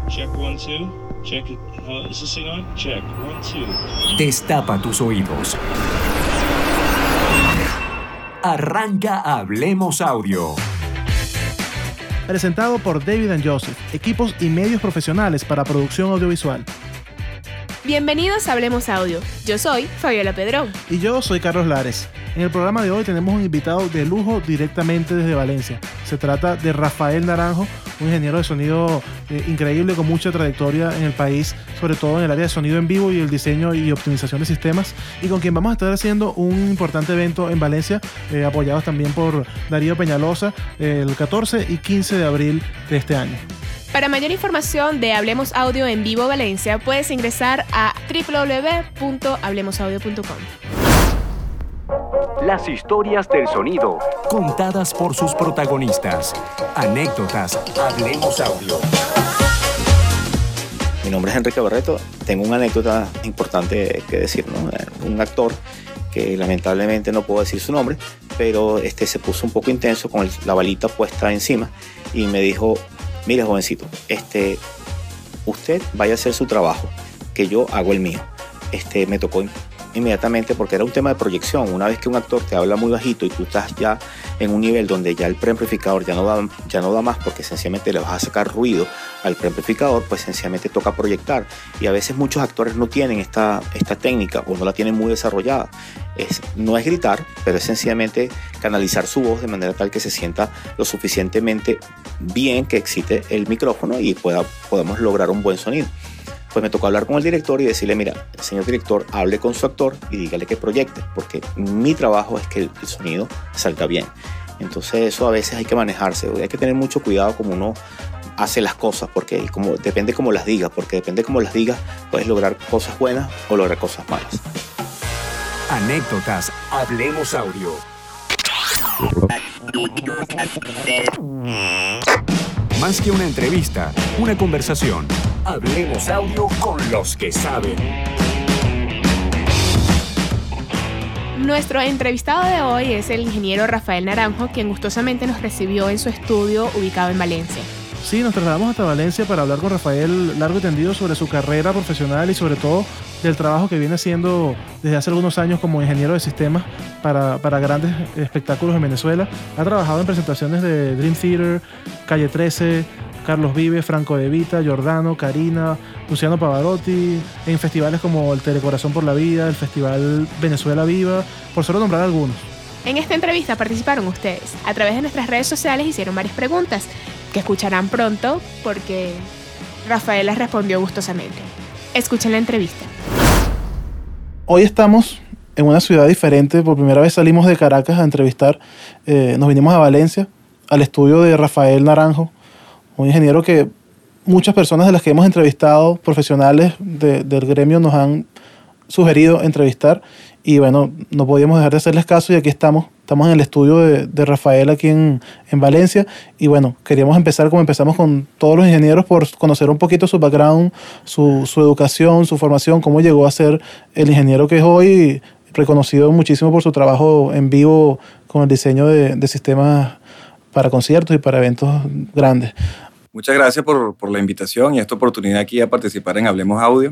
Check 1, 2. Check it. Is this thing on? Check 1, 2. Destapa tus oídos. Arranca Hablemos Audio. Presentado por David & Joseph, equipos y medios profesionales para producción audiovisual. Bienvenidos a Hablemos Audio. Yo soy Fabiola Pedrón. Y yo soy Carlos Lares. En el programa de hoy tenemos un invitado de lujo directamente desde Valencia. Se trata de Rafael Naranjo, un ingeniero de sonido increíble con mucha trayectoria en el país, sobre todo en el área de sonido en vivo y el diseño y optimización de sistemas, y con quien vamos a estar haciendo un importante evento en Valencia, apoyados también por Darío Peñalosa, el 14 y 15 de abril de este año. Para mayor información de Hablemos Audio en Vivo Valencia, puedes ingresar a www.hablemosaudio.com. Las historias del sonido, contadas por sus protagonistas. Anécdotas, Hablemos Audio. Mi nombre es Enrique Barreto. Tengo una anécdota importante que decir, ¿no? Un actor que lamentablemente no puedo decir su nombre, pero se puso un poco intenso con la balita puesta encima y me dijo: mire, jovencito, usted vaya a hacer su trabajo, que yo hago el mío. Me tocó inmediatamente porque era un tema de proyección. Una vez que un actor te habla muy bajito y tú estás ya en un nivel donde ya el preamplificador ya no da más, porque sencillamente le vas a sacar ruido al preamplificador, pues sencillamente toca proyectar. Y a veces muchos actores no tienen esta técnica o no la tienen muy desarrollada. No es gritar, pero es sencillamente canalizar su voz de manera tal que se sienta lo suficientemente bien, que excite el micrófono y podamos lograr un buen sonido. Pues me tocó hablar con el director y decirle: mira, señor director, hable con su actor y dígale que proyecte, porque mi trabajo es que el sonido salga bien. Entonces eso a veces hay que manejarse, hay que tener mucho cuidado como uno hace las cosas, porque depende cómo las digas, puedes lograr cosas buenas o lograr cosas malas. Anécdotas, Hablemos Audio. Más que una entrevista, una conversación. Hablemos Audio con los que saben. Nuestro entrevistado de hoy es el ingeniero Rafael Naranjo, quien gustosamente nos recibió en su estudio ubicado en Valencia. Sí, nos trasladamos hasta Valencia para hablar con Rafael largo y tendido sobre su carrera profesional y sobre todo del trabajo que viene haciendo desde hace algunos años como ingeniero de sistemas para grandes espectáculos en Venezuela. Ha trabajado en presentaciones de Dream Theater, Calle 13, Carlos Vives, Franco De Vita, Giordano, Karina, Luciano Pavarotti, en festivales como el Telecorazón por la Vida, el Festival Venezuela Viva, por solo nombrar algunos. En esta entrevista participaron ustedes. A través de nuestras redes sociales hicieron varias preguntas que escucharán pronto porque Rafael las respondió gustosamente. Escuchen la entrevista. Hoy estamos en una ciudad diferente. Por primera vez salimos de Caracas a entrevistar. Nos vinimos a Valencia, al estudio de Rafael Naranjo, un ingeniero que muchas personas de las que hemos entrevistado, profesionales del gremio, nos han sugerido entrevistar. Y bueno, no podíamos dejar de hacerles caso y aquí estamos. Estamos en el estudio de Rafael aquí en Valencia. Y bueno, queríamos empezar como empezamos con todos los ingenieros, por conocer un poquito su background, su educación, su formación, cómo llegó a ser el ingeniero que es hoy, reconocido muchísimo por su trabajo en vivo con el diseño de sistemas para conciertos y para eventos grandes. Muchas gracias por la invitación y esta oportunidad aquí a participar en Hablemos Audio.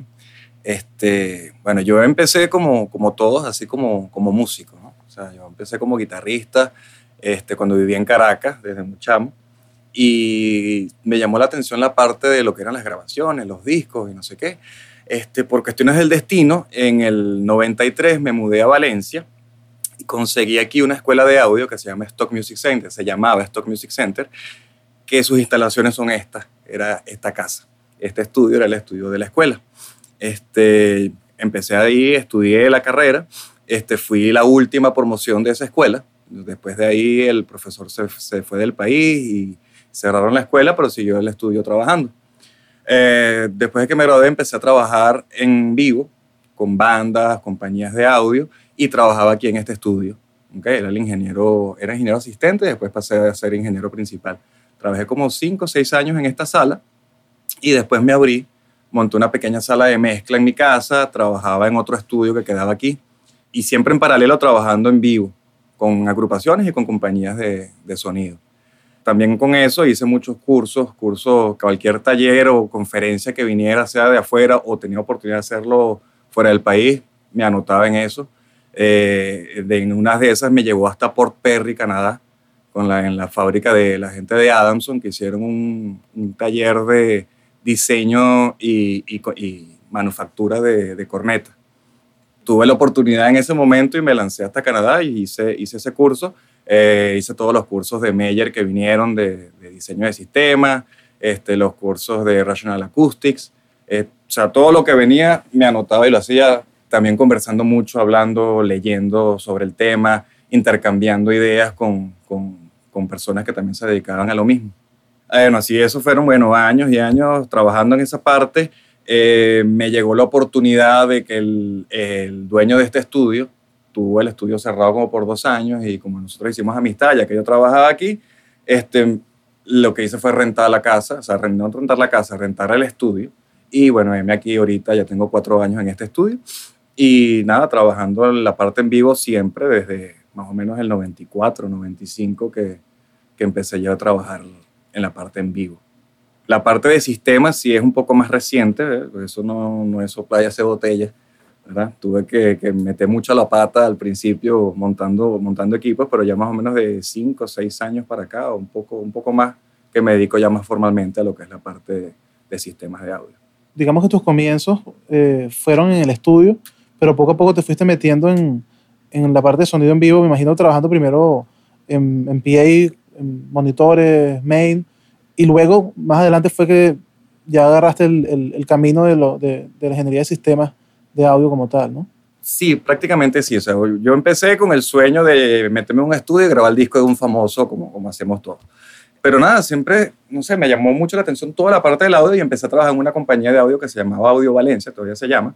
Bueno, yo empecé como todos, así como músico, ¿no? O sea, yo empecé como guitarrista cuando vivía en Caracas, desde muy chamo, y me llamó la atención la parte de lo que eran las grabaciones, los discos y no sé qué. Por cuestiones del destino, en el 93 me mudé a Valencia y conseguí aquí una escuela de audio que se llamaba Stock Music Center, que sus instalaciones son era esta casa. Este estudio era el estudio de la escuela. Empecé ahí, estudié la carrera, fui la última promoción de esa escuela. Después de ahí el profesor se fue del país y cerraron la escuela, pero siguió el estudio trabajando. Después de que me gradué empecé a trabajar en vivo con bandas, compañías de audio, y trabajaba aquí en este estudio. ¿Okay? Era ingeniero asistente, después pasé a ser ingeniero principal. Trabajé como 5 o 6 años en esta sala y después me abrí, monté una pequeña sala de mezcla en mi casa, trabajaba en otro estudio que quedaba aquí y siempre en paralelo trabajando en vivo con agrupaciones y con compañías de sonido. también con eso hice muchos cursos, cualquier taller o conferencia que viniera, sea de afuera o tenía oportunidad de hacerlo fuera del país, me anotaba en eso. En unas de esas me llevó hasta Port Perry, Canadá, en la fábrica de la gente de Adamson, que hicieron un taller de diseño y manufactura de cornetas. Tuve la oportunidad en ese momento y me lancé hasta Canadá y hice ese curso. Hice todos los cursos de Meyer que vinieron de diseño de sistemas, los cursos de Rational Acoustics. O sea, todo lo que venía me anotaba y lo hacía también conversando mucho, hablando, leyendo sobre el tema, intercambiando ideas con personas que también se dedicaban a lo mismo. Bueno, así eso fueron, bueno, años y años trabajando en esa parte. Me llegó la oportunidad de que el dueño de este estudio tuvo el estudio cerrado como por 2 años y como nosotros hicimos amistad, ya que yo trabajaba aquí, lo que hice fue rentar la casa, o sea, no rentar la casa, rentar el estudio. Y bueno, venme aquí ahorita, ya tengo 4 años en este estudio y nada, trabajando en la parte en vivo siempre desde más o menos el 94, 95 que empecé yo a trabajar en la parte en vivo. La parte de sistemas sí es un poco más reciente, eso no es soplar y hacer botellas, ¿verdad? Tuve que meter mucho la pata al principio montando equipos, pero ya más o menos de 5 o 6 años para acá, o un poco más, que me dedico ya más formalmente a lo que es la parte de sistemas de audio. Digamos que tus comienzos fueron en el estudio, pero poco a poco te fuiste metiendo en la parte de sonido en vivo, me imagino trabajando primero en PA, en monitores, main, y luego más adelante fue que ya agarraste el camino de la ingeniería de sistemas de audio como tal, ¿no? Sí, prácticamente sí. O sea, yo empecé con el sueño de meterme en un estudio y grabar el disco de un famoso como hacemos todos. Pero nada, siempre, no sé, me llamó mucho la atención toda la parte del audio y empecé a trabajar en una compañía de audio que se llamaba Audio Valencia, todavía se llama.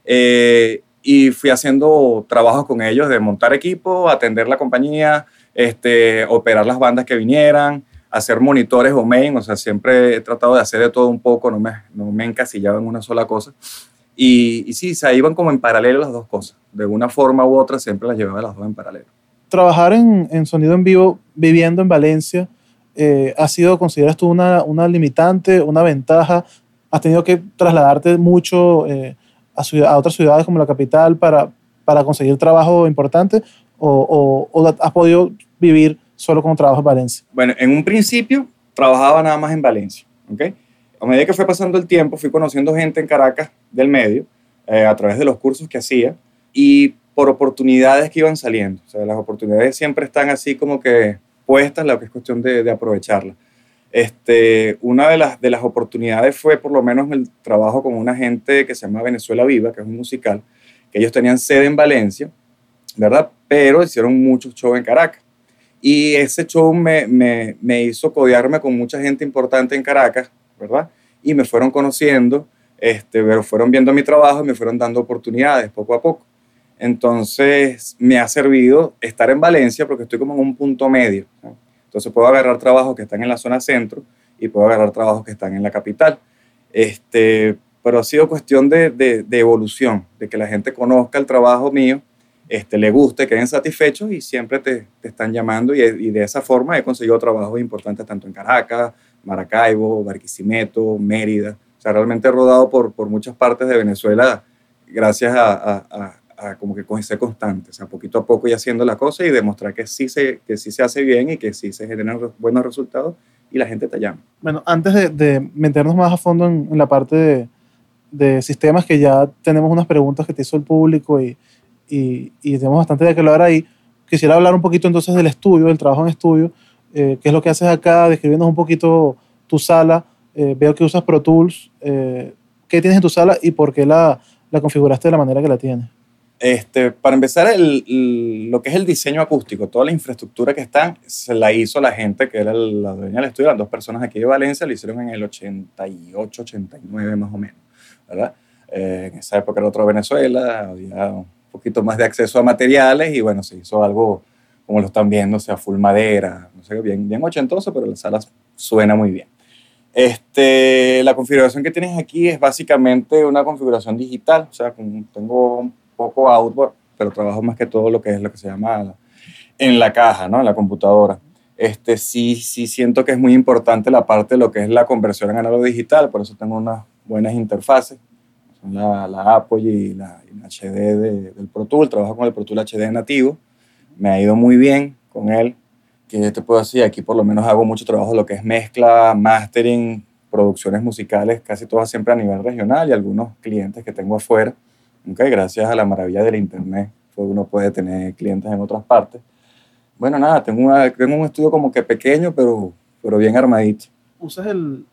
Y fui haciendo trabajos con ellos de montar equipo, atender la compañía, operar las bandas que vinieran, hacer monitores o main. O sea, siempre he tratado de hacer de todo un poco, no me he encasillado en una sola cosa. Y sí, se iban como en paralelo las dos cosas. De una forma u otra siempre las llevaba las dos en paralelo. Trabajar en sonido en vivo, viviendo en Valencia, ¿ha sido, consideras tú, una limitante, una ventaja? ¿Has tenido que trasladarte mucho a otras ciudades como la capital para conseguir trabajo importante? ¿O has podido vivir solo con trabajo en Valencia? Bueno, en un principio trabajaba nada más en Valencia, ¿ok? A medida que fue pasando el tiempo, fui conociendo gente en Caracas del medio, a través de los cursos que hacía y por oportunidades que iban saliendo. O sea, las oportunidades siempre están así como que puestas, lo que es cuestión de aprovecharlas. Una de las oportunidades fue por lo menos el trabajo con una gente que se llama Venezuela Viva, que es un musical, que ellos tenían sede en Valencia, ¿verdad? Pero hicieron muchos shows en Caracas. Y ese show me hizo codearme con mucha gente importante en Caracas, ¿verdad? Y me fueron conociendo, pero fueron viendo mi trabajo y me fueron dando oportunidades poco a poco. Entonces me ha servido estar en Valencia porque estoy como en un punto medio, ¿no? Entonces puedo agarrar trabajos que están en la zona centro y puedo agarrar trabajos que están en la capital. Pero ha sido cuestión de evolución, de que la gente conozca el trabajo mío, le guste, queden satisfechos y siempre te están llamando y de esa forma he conseguido trabajos importantes tanto en Caracas, Maracaibo, Barquisimeto, Mérida. O sea, realmente he rodado por muchas partes de Venezuela gracias a como que ser constante, o sea, poquito a poco y haciendo la cosa y demostrar que sí se hace bien y que sí se generan buenos resultados y la gente te llama. Bueno, antes de meternos más a fondo en la parte de sistemas, que ya tenemos unas preguntas que te hizo el público y tenemos bastante de qué hablar ahí, quisiera hablar un poquito entonces del estudio, del trabajo en estudio, qué es lo que haces acá, describiéndonos un poquito tu sala. Veo que usas Pro Tools. ¿Qué tienes en tu sala y por qué la configuraste de la manera que la tienes? Para empezar, lo que es el diseño acústico, toda la infraestructura que está, se la hizo la gente que era la dueña del estudio, las 2 personas aquí de Valencia, lo hicieron en el 88, 89 más o menos, ¿verdad? En esa época era otro Venezuela, había un poquito más de acceso a materiales y bueno, se hizo algo como lo están viendo, o sea, full madera, no sé, bien ochentoso, pero la sala suena muy bien. La configuración que tienes aquí es básicamente una configuración digital, o sea, tengo un poco outboard, pero trabajo más que todo lo que es lo que se llama en la caja, ¿no? En la computadora. Sí siento que es muy importante la parte de lo que es la conversión en análogo digital, por eso tengo unas buenas interfaces, son la Apogee y la HD del Pro Tools. Trabajo con el Pro Tools HD nativo, me ha ido muy bien con él. Que te puedo decir, aquí por lo menos hago mucho trabajo de lo que es mezcla, mastering, producciones musicales, casi todas siempre a nivel regional, y algunos clientes que tengo afuera. Okay, gracias a la maravilla del internet, pues uno puede tener clientes en otras partes. Bueno, nada, tengo un estudio como que pequeño, pero bien armadito. ¿Usas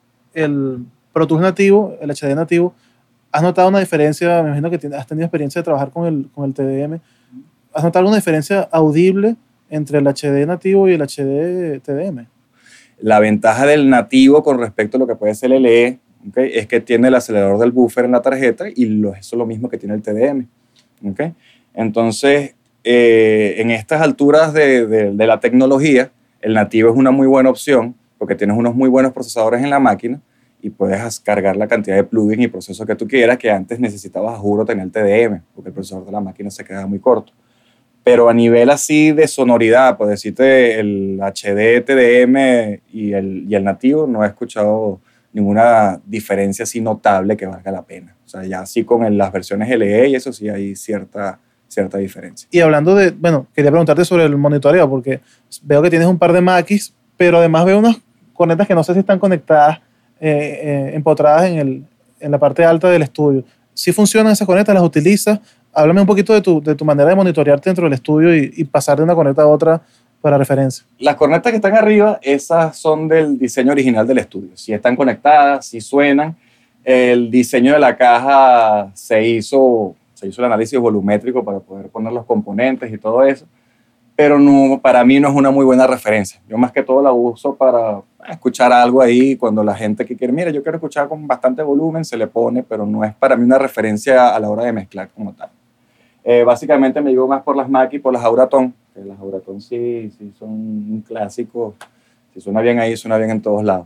el Pro Tools nativo, el HD nativo? ¿Has notado una diferencia? Me imagino que has tenido experiencia de trabajar con el TDM. ¿Has notado alguna diferencia audible entre el HD nativo y el HD TDM? La ventaja del nativo con respecto a lo que puede ser el LE, ¿okay?, es que tiene el acelerador del buffer en la tarjeta y eso es lo mismo que tiene el TDM. ¿Okay? Entonces, en estas alturas de la tecnología, el nativo es una muy buena opción porque tienes unos muy buenos procesadores en la máquina y puedes cargar la cantidad de plugins y procesos que tú quieras, que antes necesitabas, a juro, tener el TDM, porque el procesador de la máquina se queda muy corto. Pero a nivel así de sonoridad, por decirte, el HD, TDM y el nativo, no he escuchado ninguna diferencia así notable que valga la pena. O sea, ya así con las versiones LE y eso sí hay cierta diferencia. Y hablando de, bueno, quería preguntarte sobre el monitoreo, porque veo que tienes un par de Mackies, pero además veo unas cornetas que no sé si están conectadas, empotradas en la parte alta del estudio. ¿Sí funcionan esas cornetas? ¿Las utilizas? Háblame un poquito de tu manera de monitorearte dentro del estudio y pasar de una corneta a otra para referencia. Las cornetas que están arriba, esas son del diseño original del estudio. Sí están conectadas, sí suenan. El diseño de la caja se hizo el análisis volumétrico para poder poner los componentes y todo eso, pero no, para mí no es una muy buena referencia. Yo más que todo la uso para escuchar algo ahí cuando la gente que quiere, mira, yo quiero escuchar con bastante volumen, se le pone, pero no es para mí una referencia a la hora de mezclar como tal. Básicamente me llevo más por las Mackie y por las Auraton, que las Auraton sí son un clásico, si suena bien ahí, suena bien en todos lados.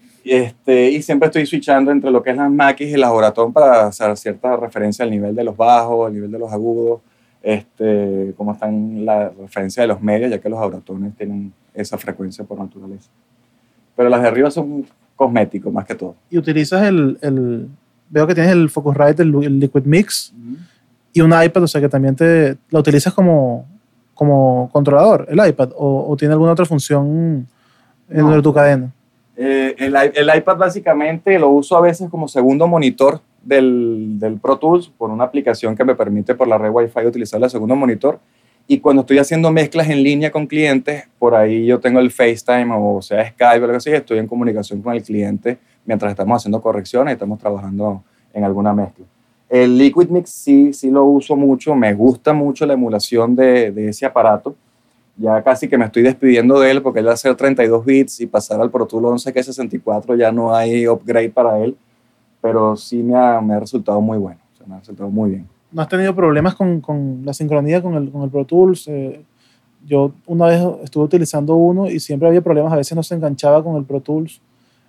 Y siempre estoy switchando entre lo que es las Mackie y las Auraton para hacer cierta referencia al nivel de los bajos, al nivel de los agudos, cómo están la referencia de los medios, ya que los Auratones tienen esa frecuencia por naturaleza. Pero las de arriba son cosméticos más que todo. Y utilizas veo que tienes el Focusrite, el Liquid Mix, y un iPad, o sea que también lo utilizas como controlador, el iPad, o tiene alguna otra función en tu cadena. El iPad básicamente lo uso a veces como segundo monitor del Pro Tools por una aplicación que me permite por la red Wi-Fi utilizarla de segundo monitor, y cuando estoy haciendo mezclas en línea con clientes, por ahí yo tengo el FaceTime o sea Skype o algo así, estoy en comunicación con el cliente mientras estamos haciendo correcciones y estamos trabajando en alguna mezcla. El Liquid Mix sí lo uso mucho, me gusta mucho la emulación de ese aparato. Ya casi que me estoy despidiendo de él porque él va a hacer 32 bits y pasar al Pro Tools 11 que es 64 ya no hay upgrade para él, pero sí me ha resultado muy bueno, o sea, me ha resultado muy bien. ¿No has tenido problemas con la sincronía con el Pro Tools? Yo una vez estuve utilizando uno y siempre había problemas, a veces no se enganchaba con el Pro Tools,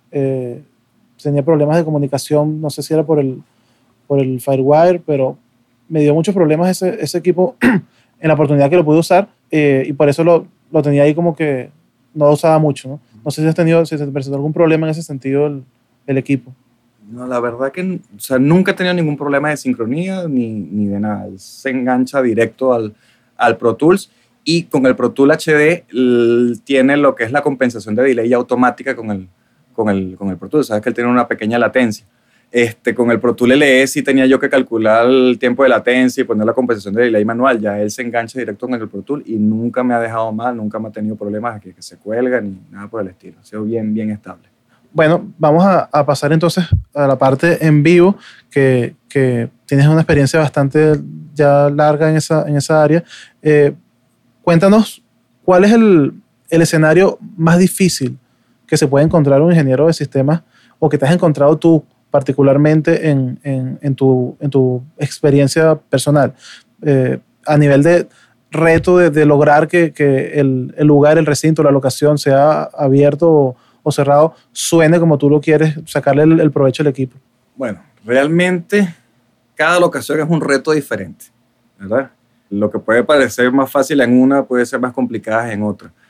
tenía problemas de comunicación, no sé si era por el Firewire, pero me dio muchos problemas ese equipo en la oportunidad que lo pude usar, y por eso lo tenía ahí como que no lo usaba mucho, ¿no? No sé si se te presentó algún problema en ese sentido el equipo. No, la verdad que nunca he tenido ningún problema de sincronía ni de nada. Se engancha directo al Pro Tools, y con el Pro Tools HD tiene lo que es la compensación de delay automática con el Pro Tools. Sabes que él tiene una pequeña latencia. Con el Pro Tools LE sí tenía yo que calcular el tiempo de latencia y poner la compensación de delay manual. Ya él se engancha directo con el Pro Tools y nunca me ha dejado mal, nunca me ha tenido problemas de que se cuelga ni nada por el estilo. Ha sido bien estable. Bueno, vamos a pasar entonces a la parte en vivo, que tienes una experiencia bastante ya larga en esa área. Cuéntanos, ¿cuál es el escenario más difícil que se puede encontrar un ingeniero de sistemas o que te has encontrado tú particularmente en tu experiencia personal? A nivel de reto de lograr que el lugar, el recinto, la locación sea abierto o cerrado, suene como tú lo quieres, sacarle el provecho al equipo. Bueno, realmente cada locación es un reto diferente, ¿verdad? Lo que puede parecer más fácil en una puede ser más complicada en otra.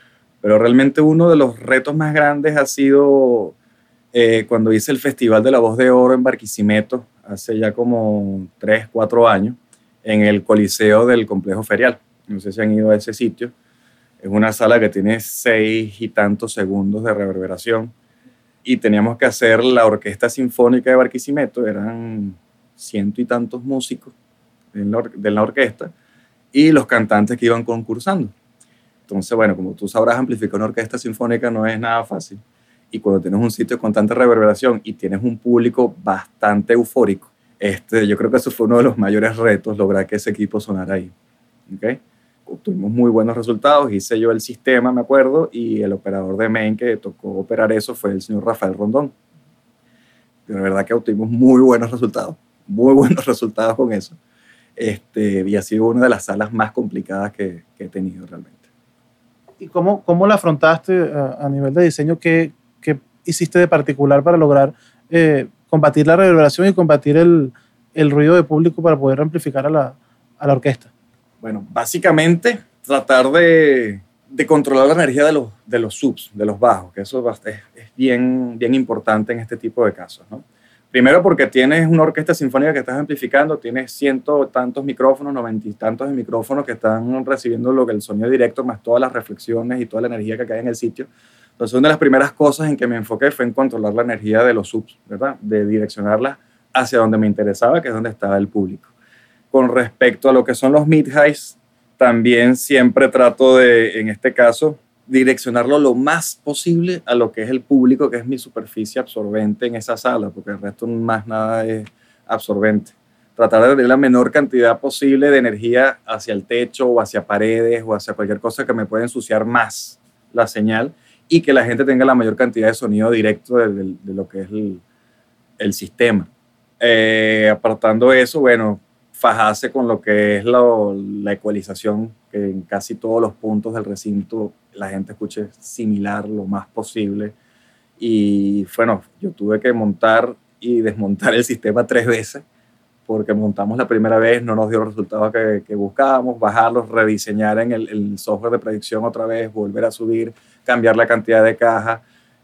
Pero realmente uno de los retos más grandes ha sido cuando hice el Festival de la Voz de Oro en Barquisimeto, hace ya como 3, 4 años, en el Coliseo del Complejo Ferial. No sé si han ido a ese sitio. Es una sala que tiene 6 y tantos segundos de reverberación. Y teníamos que hacer la Orquesta Sinfónica de Barquisimeto. Eran 100 y tantos músicos de la orquesta y los cantantes que iban concursando. Entonces, bueno, como tú sabrás, amplificar una orquesta sinfónica no es nada fácil. Y cuando tienes un sitio con tanta reverberación y tienes un público bastante eufórico, yo creo que eso fue uno de los mayores retos, lograr que ese equipo sonara ahí. ¿Okay? Tuvimos muy buenos resultados, hice yo el sistema, me acuerdo, y el operador de main que tocó operar eso fue el señor Rafael Rondón. De verdad que obtuvimos muy buenos resultados con eso. Y ha sido una de las salas más complicadas que he tenido realmente. ¿Y cómo la afrontaste a nivel de diseño? ¿Qué hiciste de particular para lograr combatir la reverberación y combatir el ruido de público para poder amplificar a la orquesta? Bueno, básicamente tratar de controlar la energía de los subs, de los bajos, que eso es bien importante en este tipo de casos, ¿no? Primero porque tienes una orquesta sinfónica que estás amplificando, tienes 100 y tantos micrófonos, 90 y tantos de micrófonos que están recibiendo el sonido directo, más todas las reflexiones y toda la energía que cae en el sitio. Entonces, una de las primeras cosas en que me enfoqué fue en controlar la energía de los subs, ¿verdad? De direccionarla hacia donde me interesaba, que es donde estaba el público. Con respecto a lo que son los mid-highs, también siempre trato de, en este caso, direccionarlo lo más posible a lo que es el público, que es mi superficie absorbente en esa sala, porque el resto más nada es absorbente. Tratar de tener la menor cantidad posible de energía hacia el techo o hacia paredes o hacia cualquier cosa que me pueda ensuciar más la señal y que la gente tenga la mayor cantidad de sonido directo de lo que es el sistema. Apartando eso, bueno, fajarse con lo que es la ecualización, que en casi todos los puntos del recinto la gente escuche similar lo más posible. Y bueno, yo tuve que montar y desmontar el sistema 3 veces, porque montamos la primera vez, no nos dio los resultados que buscábamos, bajarlos, rediseñar en el software de predicción otra vez, volver a subir, cambiar la cantidad de cajas.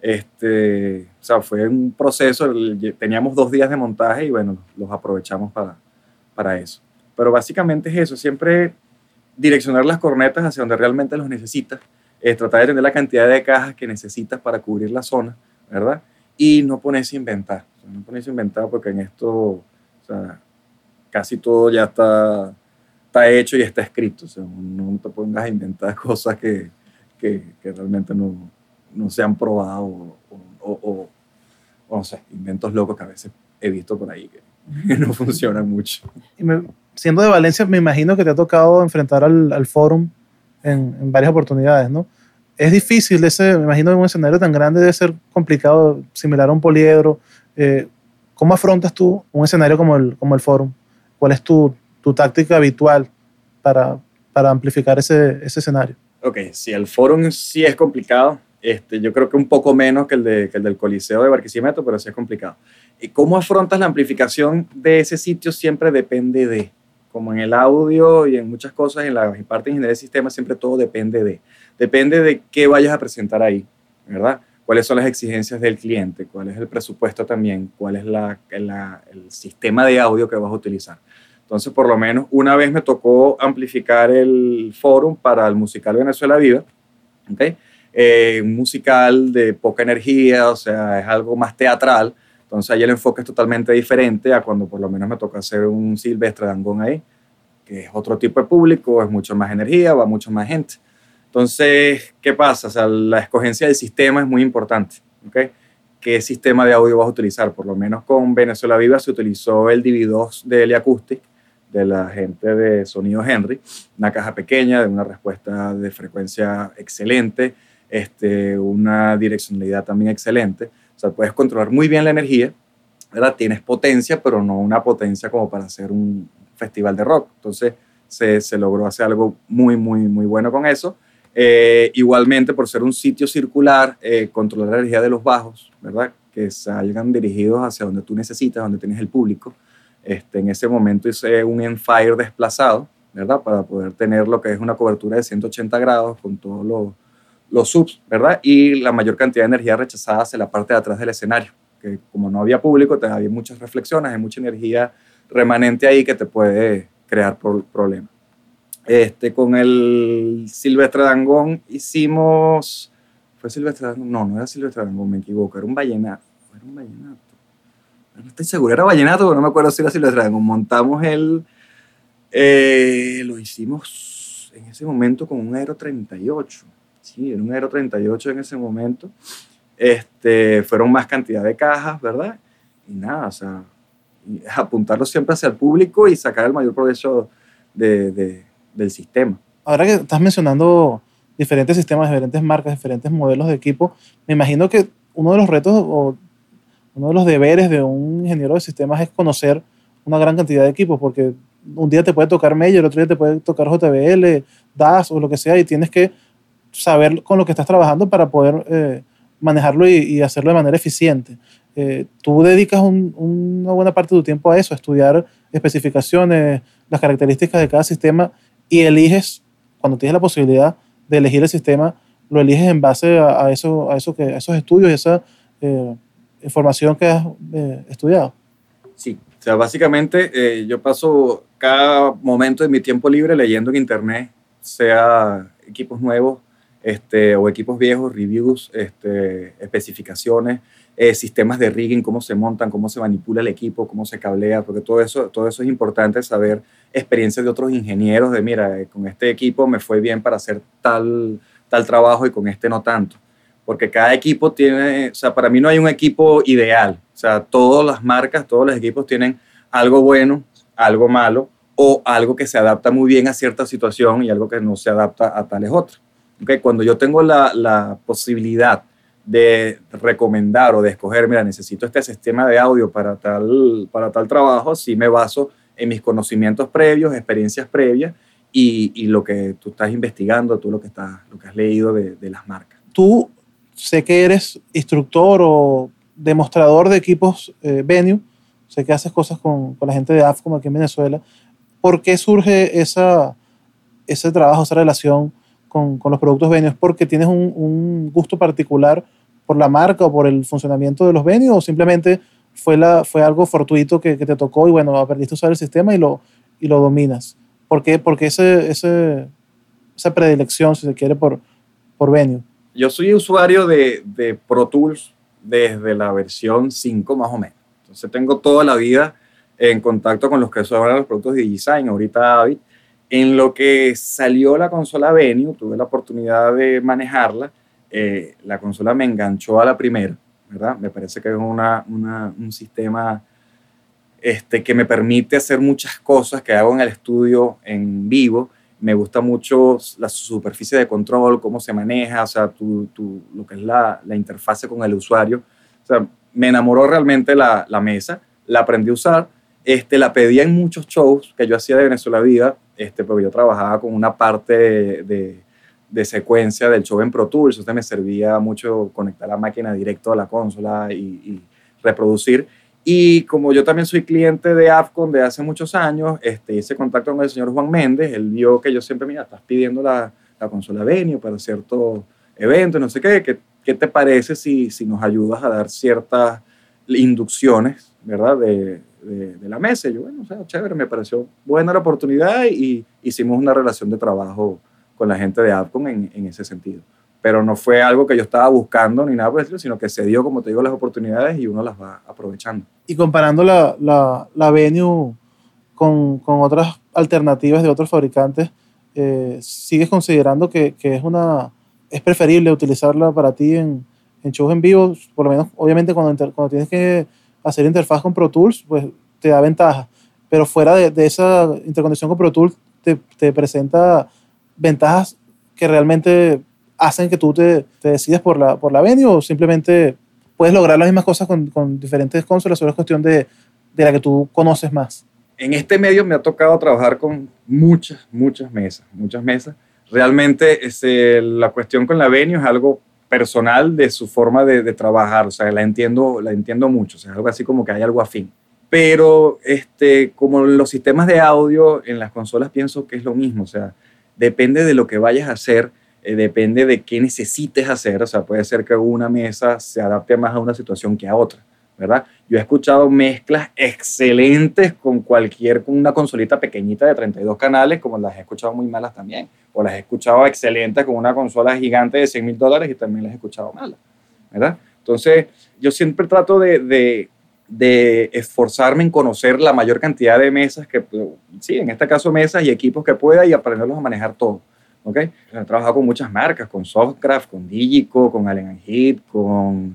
O sea, fue un proceso, teníamos 2 días de montaje y bueno, los aprovechamos para eso. Pero básicamente es eso, siempre direccionar las cornetas hacia donde realmente los necesitas, tratar de tener la cantidad de cajas que necesitas para cubrir la zona, ¿verdad? Y no ponerse a inventar, no ponerse a inventar porque en esto, o sea, casi todo ya está hecho y está escrito, o sea, no te pongas a inventar cosas que realmente no se han probado o no sé, inventos locos que a veces he visto por ahí que no funcionan mucho. Y siendo de Valencia, me imagino que te ha tocado enfrentar al Fórum en varias oportunidades, ¿no? Es difícil, me imagino, en un escenario tan grande debe ser complicado, similar a un poliedro. ¿Cómo afrontas tú un escenario como el Fórum? ¿Cuál es tu táctica habitual para amplificar ese escenario? Ok, sí, el Fórum sí es complicado. Yo creo que un poco menos que el del Coliseo de Barquisimeto, pero sí es complicado. ¿Y cómo afrontas la amplificación de ese sitio? Siempre depende de, como en el audio y en muchas cosas, en la parte de ingeniería de sistemas, siempre todo depende de qué vayas a presentar ahí, ¿verdad? ¿Cuáles son las exigencias del cliente? ¿Cuál es el presupuesto también? ¿Cuál es el sistema de audio que vas a utilizar? Entonces, por lo menos, una vez me tocó amplificar el Fórum para el musical Venezuela Viva, ¿okay? Un musical de poca energía, o sea, es algo más teatral. Entonces ahí el enfoque es totalmente diferente a cuando por lo menos me toca hacer un Silvestre Dangond ahí, que es otro tipo de público, es mucho más energía, va mucho más gente. Entonces, ¿qué pasa? O sea, la escogencia del sistema es muy importante, ¿okay? ¿Qué sistema de audio vas a utilizar? Por lo menos con Venezuela Viva se utilizó el DV2 de Heliacoustic, de la gente de Sonido Henry, una caja pequeña de una respuesta de frecuencia excelente, una direccionalidad también excelente. O sea, puedes controlar muy bien la energía, ¿verdad? Tienes potencia, pero no una potencia como para hacer un festival de rock. Entonces, se logró hacer algo muy, muy, muy bueno con eso. Igualmente, por ser un sitio circular, controlar la energía de los bajos, ¿verdad? Que salgan dirigidos hacia donde tú necesitas, donde tienes el público. En ese momento hice un Enfire desplazado, ¿verdad? Para poder tener lo que es una cobertura de 180 grados con todos los subs, ¿verdad? Y la mayor cantidad de energía rechazada hacia la parte de atrás del escenario, que como no había público, había muchas reflexiones, hay mucha energía remanente ahí que te puede crear problemas. Con el Silvestre Dangond hicimos... ¿Fue Silvestre Dangond? No era Silvestre Dangond, me equivoco, era un vallenato. No estoy seguro, era vallenato, pero no me acuerdo si era Silvestre Dangond. Montamos lo hicimos en ese momento con un Aero 38. Sí, era un Aero 38 en ese momento. Fueron más cantidad de cajas, ¿verdad? Y nada, o sea, apuntarlo siempre hacia el público y sacar el mayor provecho del sistema. Ahora que estás mencionando diferentes sistemas, diferentes marcas, diferentes modelos de equipo, me imagino que uno de los retos o uno de los deberes de un ingeniero de sistemas es conocer una gran cantidad de equipos, porque un día te puede tocar Meyer, otro día te puede tocar JBL, DAS o lo que sea, y tienes que saber con lo que estás trabajando para poder manejarlo y hacerlo de manera eficiente. Tú dedicas una buena parte de tu tiempo a eso, a estudiar especificaciones, las características de cada sistema, y eliges, cuando tienes la posibilidad de elegir el sistema, lo eliges en base a esos estudios y esa información que has estudiado. Sí, o sea, básicamente yo paso cada momento de mi tiempo libre leyendo en internet, sea equipos nuevos o equipos viejos, reviews, especificaciones, sistemas de rigging, cómo se montan, cómo se manipula el equipo, cómo se cablea, porque todo eso es importante saber experiencias de otros ingenieros, de mira, con este equipo me fue bien para hacer tal trabajo y con este no tanto. Porque cada equipo tiene, o sea, para mí no hay un equipo ideal. O sea, todas las marcas, todos los equipos tienen algo bueno, algo malo o algo que se adapta muy bien a cierta situación y algo que no se adapta a tales otras. ¿Okay? Cuando yo tengo la posibilidad de recomendar o de escoger, mira, necesito este sistema de audio para tal trabajo, sí me baso en mis conocimientos previos, experiencias previas y lo que tú estás investigando, tú lo que has leído de las marcas. Tú sé que eres instructor o demostrador de equipos Venue, sé que haces cosas con la gente de AFCOM aquí en Venezuela. ¿Por qué surge ese trabajo, esa relación con los productos Venue? ¿Es porque tienes un gusto particular por la marca o por el funcionamiento de los Venue o simplemente fue algo fortuito que te tocó y bueno, aprendiste a usar el sistema y lo dominas? ¿Por qué esa predilección, si se quiere, por Venue? Yo soy usuario de Pro Tools desde la versión 5 más o menos. Entonces tengo toda la vida en contacto con los que son los productos de design, ahorita Avid. En lo que salió la consola Venue, tuve la oportunidad de manejarla. La consola me enganchó a la primera, ¿verdad? Me parece que es un sistema que me permite hacer muchas cosas que hago en el estudio en vivo. Me gusta mucho la superficie de control, cómo se maneja, o sea, lo que es la interfase con el usuario. O sea, me enamoró realmente la mesa, la aprendí a usar, la pedía en muchos shows que yo hacía de Venezuela Viva, porque yo trabajaba con una parte de secuencia del show en Pro Tools, entonces me servía mucho conectar la máquina directo a la consola y reproducir. Y como yo también soy cliente de AFCON de hace muchos años, hice contacto con el señor Juan Méndez. Él vio que yo siempre, mira, estás pidiendo la consola Venue para ciertos eventos, no sé qué. ¿Qué te parece si nos ayudas a dar ciertas inducciones, ¿verdad? De la mesa. Y yo, bueno, o sea, chévere, me pareció buena la oportunidad y hicimos una relación de trabajo con la gente de AFCON en ese sentido. Pero no fue algo que yo estaba buscando ni nada por el estilo, sino que se dio, como te digo, las oportunidades y uno las va aprovechando. Y comparando la Venue con otras alternativas de otros fabricantes, ¿sigues considerando que es preferible utilizarla para ti en shows en vivo? Por lo menos, obviamente, cuando tienes que hacer interfaz con Pro Tools, pues te da ventaja. Pero fuera de esa interconexión con Pro Tools, te presenta ventajas que realmente hacen que tú te decidas por la Venue, o simplemente puedes lograr las mismas cosas con diferentes consolas, solo es cuestión de la que tú conoces más. En este medio me ha tocado trabajar con muchas mesas. Realmente la cuestión con la Venue es algo personal de su forma de trabajar, o sea, la entiendo mucho, o sea, es algo así como que hay algo afín. Pero como los sistemas de audio en las consolas pienso que es lo mismo, o sea, depende de lo que vayas a hacer. depende de qué necesites hacer. O sea, puede ser que una mesa se adapte más a una situación que a otra, ¿verdad? Yo he escuchado mezclas excelentes con una consolita pequeñita de 32 canales, como las he escuchado muy malas también. O las he escuchado excelentes con una consola gigante de $100,000 y también las he escuchado malas, ¿verdad? Entonces, yo siempre trato de esforzarme en conocer la mayor cantidad de mesas sí, en este caso mesas y equipos que pueda y aprenderlos a manejar todo, ¿ok? He trabajado con muchas marcas, con Softcraft, con Digico, con Allen & Heath, con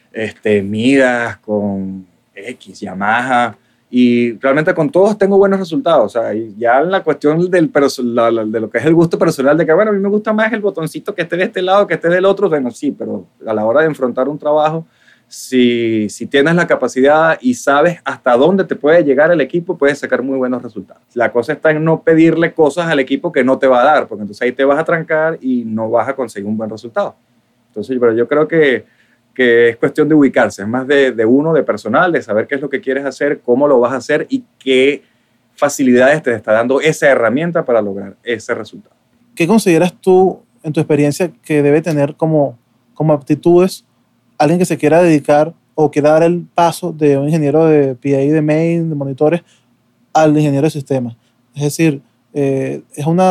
Midas, con Yamaha, y realmente con todos tengo buenos resultados. O sea, y ya en la cuestión de lo que es el gusto personal, de que bueno, a mí me gusta más el botoncito que esté de este lado que esté del otro, bueno, sí, pero a la hora de enfrentar un trabajo, si tienes la capacidad y sabes hasta dónde te puede llegar el equipo, puedes sacar muy buenos resultados. La cosa está en no pedirle cosas al equipo que no te va a dar, porque entonces ahí te vas a trancar y no vas a conseguir un buen resultado. Entonces, pero yo creo que es cuestión de ubicarse, es más de uno, de personal, de saber qué es lo que quieres hacer, cómo lo vas a hacer y qué facilidades te está dando esa herramienta para lograr ese resultado. ¿Qué consideras tú, en tu experiencia, que debe tener como aptitudes alguien que se quiera dedicar o quiera dar el paso de un ingeniero de PA, de main, de monitores, al ingeniero de sistemas? Es decir, es un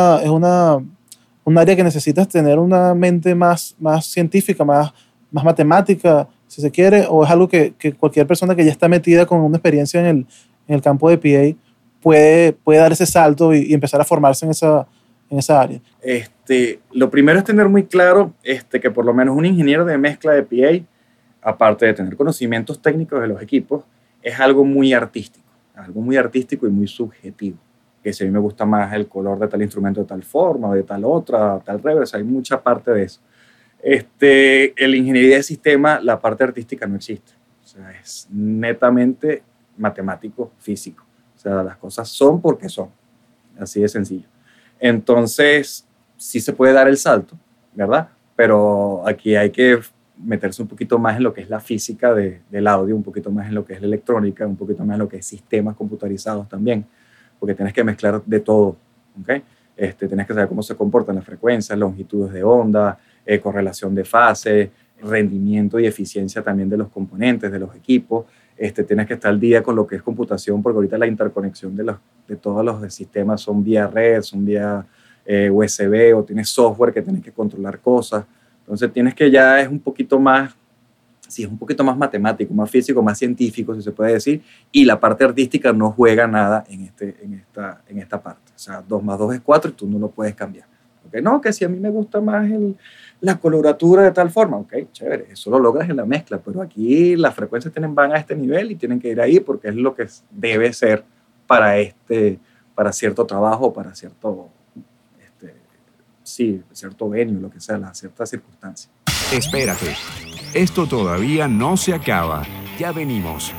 área que necesitas tener una mente más científica, más matemática, si se quiere, o es algo que cualquier persona que ya está metida con una experiencia en el campo de PA puede dar ese salto y empezar a formarse en esa área? Lo primero es tener muy claro que por lo menos un ingeniero de mezcla de PA, aparte de tener conocimientos técnicos de los equipos, es algo muy artístico y muy subjetivo. Que si a mí me gusta más el color de tal instrumento de tal forma o de tal otra, tal reverse, hay mucha parte de eso. En la ingeniería de sistema, la parte artística no existe. O sea, es netamente matemático, físico. O sea, las cosas son porque son. Así de sencillo. Entonces, sí se puede dar el salto, ¿verdad? Pero aquí hay que meterse un poquito más en lo que es la física del audio, un poquito más en lo que es la electrónica, un poquito más en lo que es sistemas computarizados también, porque tienes que mezclar de todo, ¿ok? Tienes que saber cómo se comportan las frecuencias, longitudes de onda, correlación de fase, rendimiento y eficiencia también de los componentes, de los equipos. Tienes que estar al día con lo que es computación, porque ahorita la interconexión de todos los sistemas son vía red, son vía USB, o tienes software que tienes que controlar cosas. Entonces tienes que ya es un poquito más matemático, más físico, más científico, si se puede decir, y la parte artística no juega nada en esta parte. O sea, 2 más 2 es 4 y tú no lo puedes cambiar. ¿Okay? No, que si a mí me gusta más la coloratura de tal forma, ok, chévere, eso lo logras en la mezcla, pero aquí las frecuencias van a este nivel y tienen que ir ahí porque es lo que debe ser para cierto trabajo, para cierto venue, lo que sea, ciertas circunstancias. Espérate, esto todavía no se acaba. Ya venimos.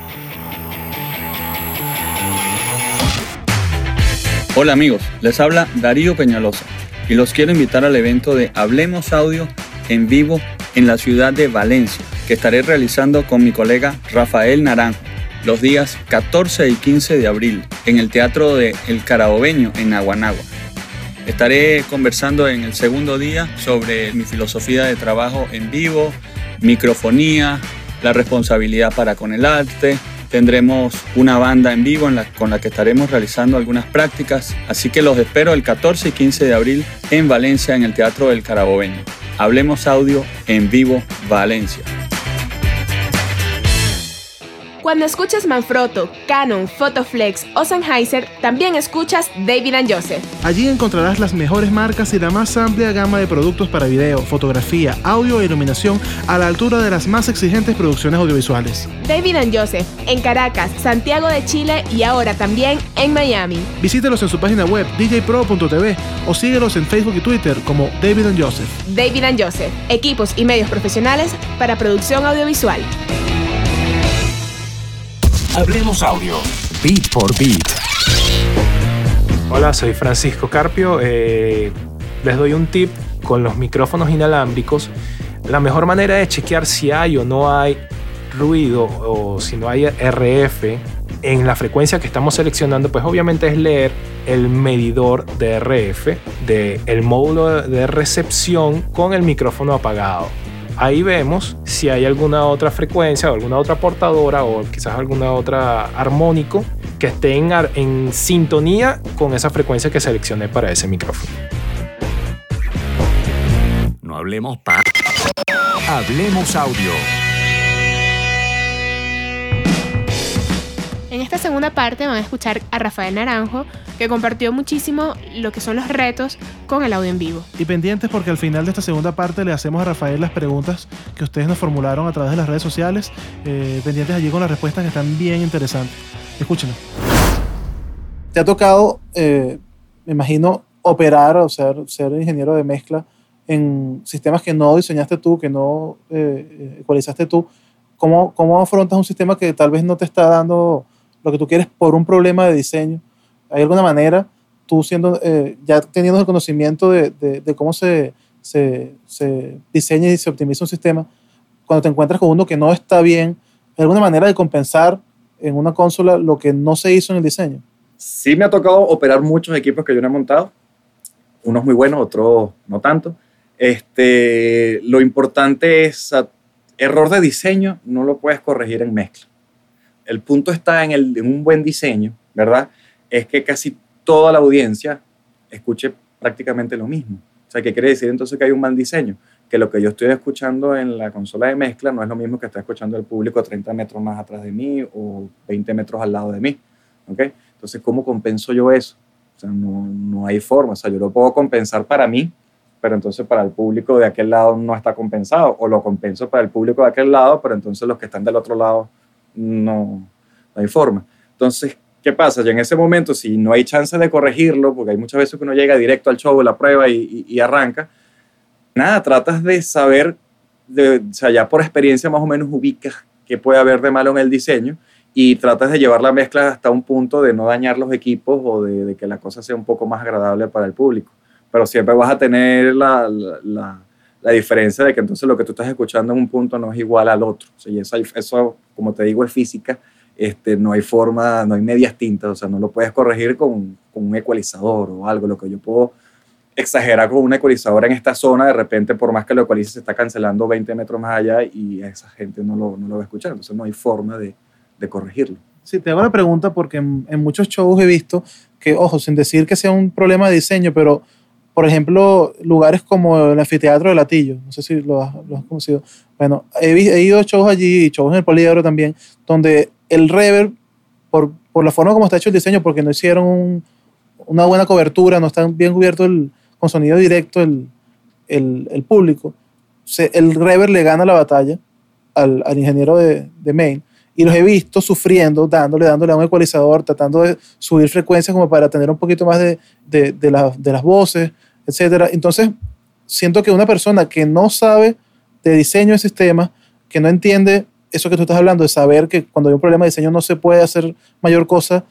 Hola amigos, les habla Darío Peñalosa y los quiero invitar al evento de Hablemos Audio en vivo en la ciudad de Valencia, que estaré realizando con mi colega Rafael Naranjo los días 14 y 15 de abril en el Teatro de El Carabobeño en Naguanagua. Estaré conversando en el segundo día sobre mi filosofía de trabajo en vivo, microfonía, la responsabilidad para con el arte. Tendremos una banda en vivo con la que estaremos realizando algunas prácticas, así que los espero el 14 y 15 de abril en Valencia en el Teatro del Carabobeño. Hablemos Audio en vivo, Valencia. Cuando escuchas Manfrotto, Canon, Photoflex o Sennheiser, también escuchas David & Joseph. Allí encontrarás las mejores marcas y la más amplia gama de productos para video, fotografía, audio e iluminación a la altura de las más exigentes producciones audiovisuales. David & Joseph, en Caracas, Santiago de Chile y ahora también en Miami. Visítelos en su página web djpro.tv o síguelos en Facebook y Twitter como David & Joseph. David & Joseph, equipos y medios profesionales para producción audiovisual. Hablemos Audio, beat por beat. Hola, soy Francisco Carpio. Les doy un tip con los micrófonos inalámbricos. La mejor manera de chequear si hay o no hay ruido o si no hay RF en la frecuencia que estamos seleccionando, pues obviamente es leer el medidor de RF del módulo de recepción con el micrófono apagado. Ahí vemos si hay alguna otra frecuencia o alguna otra portadora o quizás alguna otra armónico que esté en sintonía con esa frecuencia que seleccioné para ese micrófono. No hablemos Hablemos Audio. En esta segunda parte van a escuchar a Rafael Naranjo, que compartió muchísimo lo que son los retos con el audio en vivo. Y pendientes porque al final de esta segunda parte le hacemos a Rafael las preguntas que ustedes nos formularon a través de las redes sociales. Pendientes allí con las respuestas que están bien interesantes. Escúchenlo. Te ha tocado, me imagino, operar o ser ingeniero de mezcla en sistemas que no diseñaste tú, que no ecualizaste tú. ¿Cómo afrontas un sistema que tal vez no te está dando lo que tú quieres por un problema de diseño? ¿Hay alguna manera, tú ya teniendo el conocimiento de cómo se diseña y se optimiza un sistema, cuando te encuentras con uno que no está bien, ¿hay alguna manera de compensar en una consola lo que no se hizo en el diseño? Sí me ha tocado operar muchos equipos que yo no he montado, unos muy buenos, otros no tanto. Lo importante es, error de diseño no lo puedes corregir en mezcla. El punto está en un buen diseño, ¿verdad? Es que casi toda la audiencia escuche prácticamente lo mismo. O sea, ¿qué quiere decir entonces que hay un mal diseño? Que lo que yo estoy escuchando en la consola de mezcla no es lo mismo que está escuchando el público 30 metros más atrás de mí o 20 metros al lado de mí. ¿Okay? Entonces, ¿cómo compenso yo eso? O sea, no hay forma. O sea, yo lo puedo compensar para mí, pero entonces para el público de aquel lado no está compensado. O lo compenso para el público de aquel lado, pero entonces los que están del otro lado no hay forma. Entonces, ¿qué pasa? Ya en ese momento, si no hay chance de corregirlo, porque hay muchas veces que uno llega directo al show, la prueba y arranca, nada, tratas de saber, o sea, ya por experiencia más o menos ubicas qué puede haber de malo en el diseño y tratas de llevar la mezcla hasta un punto de no dañar los equipos o de que la cosa sea un poco más agradable para el público. Pero siempre vas a tener la diferencia de que entonces lo que tú estás escuchando en un punto no es igual al otro. O sea, y eso, como te digo, es física. No hay forma, no hay medias tintas, o sea, no lo puedes corregir con un ecualizador o algo. Lo que yo puedo exagerar con un ecualizador en esta zona, de repente, por más que lo ecualice, se está cancelando 20 metros más allá y esa gente no lo va a escuchar. Entonces no hay forma de corregirlo. Sí, te hago la pregunta porque en muchos shows he visto que, ojo, sin decir que sea un problema de diseño, pero, por ejemplo, lugares como el Anfiteatro de Latillo, no sé si lo has conocido. Bueno, he ido a shows allí, shows en el Poliedro también, donde el reverb, por la forma como está hecho el diseño, porque no hicieron una buena cobertura, no está bien cubierto con sonido directo el público, el reverb le gana la batalla al ingeniero de Main, y los he visto sufriendo, dándole a un ecualizador, tratando de subir frecuencias como para tener un poquito más de las voces, etc. Entonces, siento que una persona que no sabe de diseño de sistemas, que no entiende eso que tú estás hablando, de saber que cuando hay un problema de diseño no se puede hacer mayor cosa,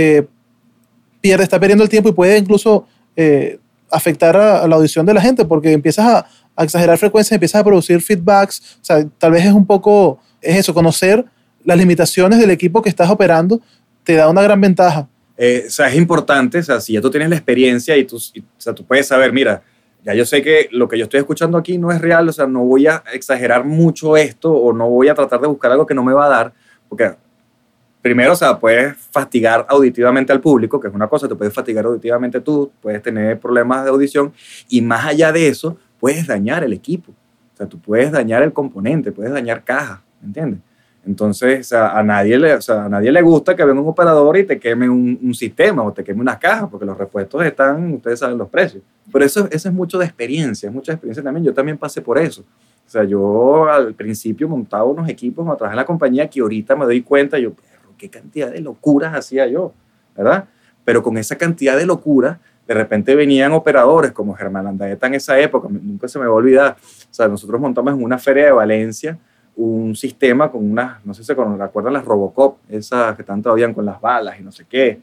está perdiendo el tiempo y puede incluso afectar a la audición de la gente, porque empiezas a exagerar frecuencias, empiezas a producir feedbacks. O sea, tal vez es eso, conocer las limitaciones del equipo que estás operando te da una gran ventaja. O sea, es importante, o sea, si ya tú tienes la experiencia o sea, tú puedes saber, mira, ya yo sé que lo que yo estoy escuchando aquí no es real, o sea, no voy a exagerar mucho esto o no voy a tratar de buscar algo que no me va a dar, porque primero, o sea, puedes fastigar auditivamente al público, que es una cosa, te puedes fatigar auditivamente tú, puedes tener problemas de audición y más allá de eso, puedes dañar el equipo, o sea, tú puedes dañar el componente, puedes dañar cajas, ¿me entiendes? Entonces, o sea, a nadie le gusta que venga un operador y te queme un sistema o te queme unas cajas, porque los repuestos ustedes saben los precios. Pero eso es mucho de experiencia, es mucha experiencia también. Yo también pasé por eso. O sea, yo al principio montaba unos equipos, me trabajé en la compañía que ahorita me doy cuenta, perro, qué cantidad de locuras hacía yo, ¿verdad? Pero con esa cantidad de locuras, de repente venían operadores como Germán Landaeta en esa época, nunca se me va a olvidar. O sea, nosotros montamos en una feria de Valencia un sistema con unas, no sé si se recuerdan las Robocop, esas que están todavía con las balas y no sé qué.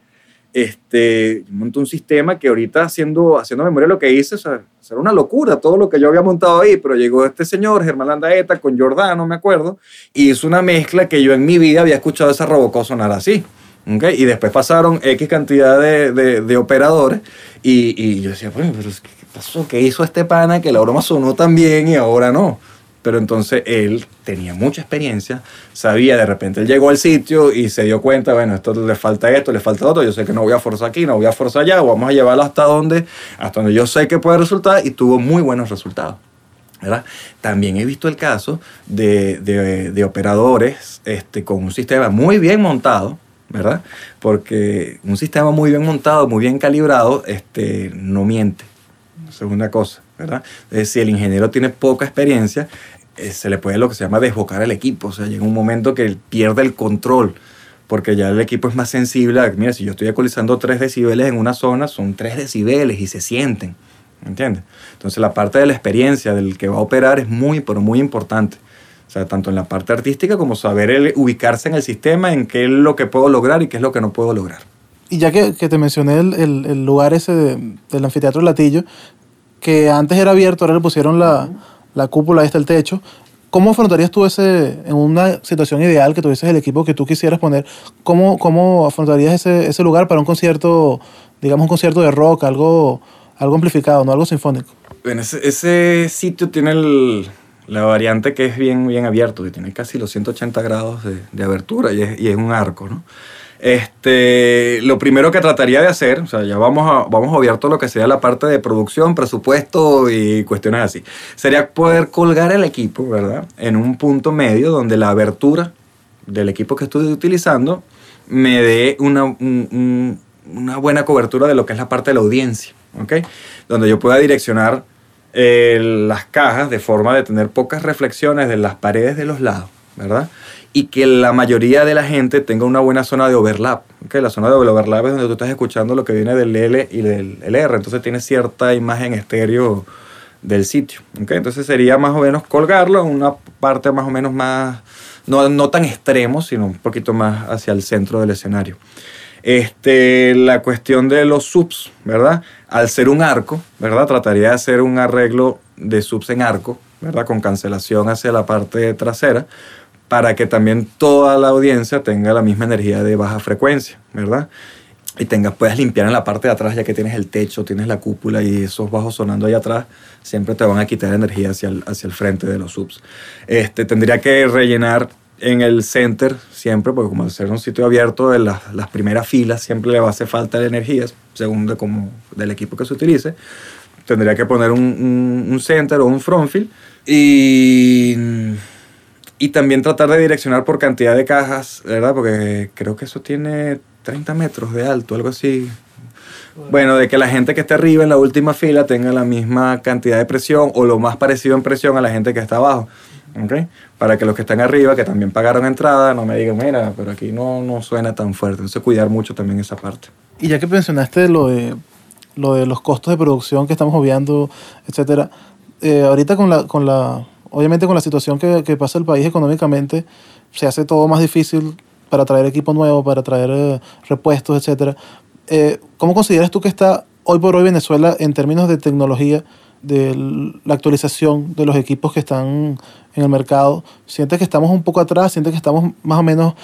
Yo monté un sistema que ahorita haciendo memoria de lo que hice, o sea, era una locura todo lo que yo había montado ahí, pero llegó este señor, Germán Landaeta, con Giordano, me acuerdo, y hizo una mezcla que yo en mi vida había escuchado esa Robocop sonar así. ¿Okay? Y después pasaron X cantidad de operadores y yo decía, bueno, pero ¿qué pasó? ¿Qué hizo este pana que la broma sonó tan bien y ahora no? Pero entonces él tenía mucha experiencia, sabía, de repente él llegó al sitio y se dio cuenta, bueno, esto le falta esto, le falta otro, yo sé que no voy a forzar aquí, no voy a forzar allá, vamos a llevarlo hasta donde yo sé que puede resultar, y tuvo muy buenos resultados, ¿verdad? También he visto el caso de operadores con un sistema muy bien montado, ¿verdad? Porque un sistema muy bien montado, muy bien calibrado, no miente. Segunda cosa, ¿verdad? Entonces, si el ingeniero tiene poca experiencia, se le puede lo que se llama desbocar el equipo. O sea, llega un momento que él pierde el control, porque ya el equipo es más sensible a, mira, si yo estoy ecualizando 3 decibeles en una zona, son 3 decibeles y se sienten, ¿me entiendes? Entonces, la parte de la experiencia del que va a operar es muy, pero muy importante. O sea, tanto en la parte artística como saber ubicarse en el sistema, en qué es lo que puedo lograr y qué es lo que no puedo lograr. Y ya que te mencioné el lugar ese del anfiteatro Latillo, que antes era abierto, ahora le pusieron la cúpula, ahí está el techo. ¿Cómo afrontarías tú en una situación ideal que tuvieses el equipo que tú quisieras poner? ¿Cómo afrontarías ese lugar para un concierto, digamos un concierto de rock, algo amplificado, no algo sinfónico? Bueno, ese sitio tiene la variante que es bien, bien abierto, que tiene casi los 180 grados de abertura y es un arco, ¿no? Lo primero que trataría de hacer, o sea, ya vamos a obviar todo lo que sería la parte de producción, presupuesto y cuestiones así, sería poder colgar el equipo, ¿verdad? En un punto medio donde la abertura del equipo que estoy utilizando me dé una buena cobertura de lo que es la parte de la audiencia, ¿ok? Donde yo pueda direccionar las cajas de forma de tener pocas reflexiones de las paredes de los lados, ¿verdad? Y que la mayoría de la gente tenga una buena zona de overlap. ¿Okay? La zona de overlap es donde tú estás escuchando lo que viene del L y del R, entonces tienes cierta imagen estéreo del sitio. ¿Okay? Entonces sería más o menos colgarlo en una parte más o menos más, no tan extremo, sino un poquito más hacia el centro del escenario. La cuestión de los subs, ¿verdad? Al ser un arco, ¿verdad? Trataría de hacer un arreglo de subs en arco, ¿verdad? Con cancelación hacia la parte trasera, para que también toda la audiencia tenga la misma energía de baja frecuencia, ¿verdad? Y puedas limpiar en la parte de atrás, ya que tienes el techo, tienes la cúpula y esos bajos sonando ahí atrás, siempre te van a quitar energía hacia el frente de los subs. Tendría que rellenar en el center siempre, porque como al ser un sitio abierto, en las primeras filas siempre le va a hacer falta de energía, según del equipo que se utilice. Tendría que poner un center o un frontfill y también tratar de direccionar por cantidad de cajas, ¿verdad? Porque creo que eso tiene 30 metros de alto, algo así. Bueno, de que la gente que esté arriba en la última fila tenga la misma cantidad de presión o lo más parecido en presión a la gente que está abajo. ¿Okay? Para que los que están arriba, que también pagaron entrada, no me digan, mira, pero aquí no suena tan fuerte. Entonces cuidar mucho también esa parte. Y ya que mencionaste lo de los costos de producción que estamos obviando, etcétera, ahorita obviamente con la situación que pasa el país económicamente, se hace todo más difícil para traer equipo nuevo, para traer repuestos, etcétera. ¿Cómo consideras tú que está hoy por hoy Venezuela en términos de tecnología, de la actualización de los equipos que están en el mercado? ¿Sientes que estamos un poco atrás? ¿Sientes que estamos más o menos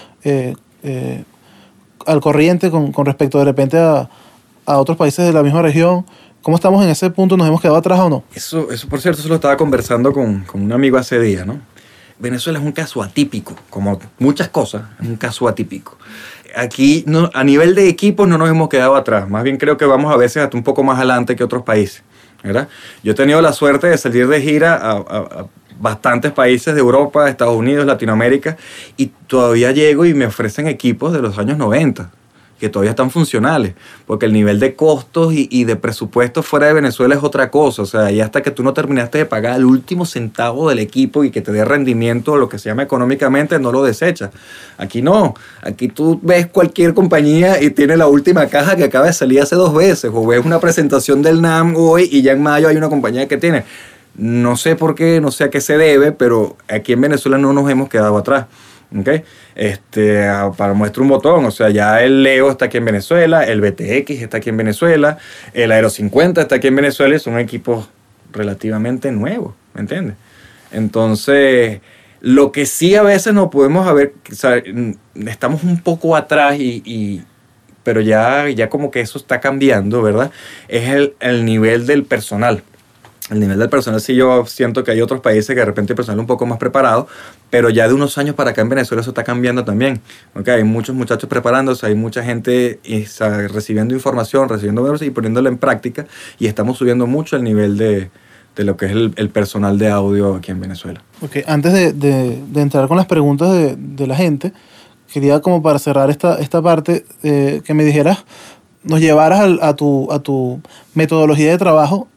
al corriente con respecto de repente a otros países de la misma región? ¿Cómo estamos en ese punto? ¿Nos hemos quedado atrás o no? Eso por cierto, eso lo estaba conversando con un amigo hace días, ¿no? Venezuela es un caso atípico, como muchas cosas, es un caso atípico. Aquí, a nivel de equipos, no nos hemos quedado atrás. Más bien creo que vamos a veces hasta un poco más adelante que otros países, ¿verdad? Yo he tenido la suerte de salir de gira a bastantes países de Europa, Estados Unidos, Latinoamérica, y todavía llego y me ofrecen equipos de los años 90. Que todavía están funcionales, porque el nivel de costos y de presupuesto fuera de Venezuela es otra cosa. O sea, y hasta que tú no terminaste de pagar el último centavo del equipo y que te dé rendimiento, lo que se llama económicamente, no lo desechas. Aquí no. Aquí tú ves cualquier compañía y tiene la última caja que acaba de salir hace 2 veces, o ves una presentación del NAM hoy y ya en mayo hay una compañía que tiene. No sé por qué, no sé a qué se debe, pero aquí en Venezuela no nos hemos quedado atrás. ¿Okay? Para muestra un botón, o sea, ya el Leo está aquí en Venezuela, el BTX está aquí en Venezuela, el Aero 50 está aquí en Venezuela y son equipos relativamente nuevos, ¿me entiendes? Entonces, Lo que sí a veces no podemos ver, o sea, estamos un poco atrás pero ya como que eso está cambiando, ¿verdad? Es el nivel del personal. El nivel del personal sí yo siento que hay otros países que de repente el personal es un poco más preparado, pero ya de unos años para acá en Venezuela eso está cambiando también. ¿Okay? Hay muchos muchachos preparándose, hay mucha gente recibiendo información, recibiendo valores y poniéndolo en práctica, y estamos subiendo mucho el nivel de lo que es el personal de audio aquí en Venezuela. Okay. Antes de entrar con las preguntas de la gente, quería como para cerrar esta parte que me dijeras, nos llevaras a tu metodología de trabajo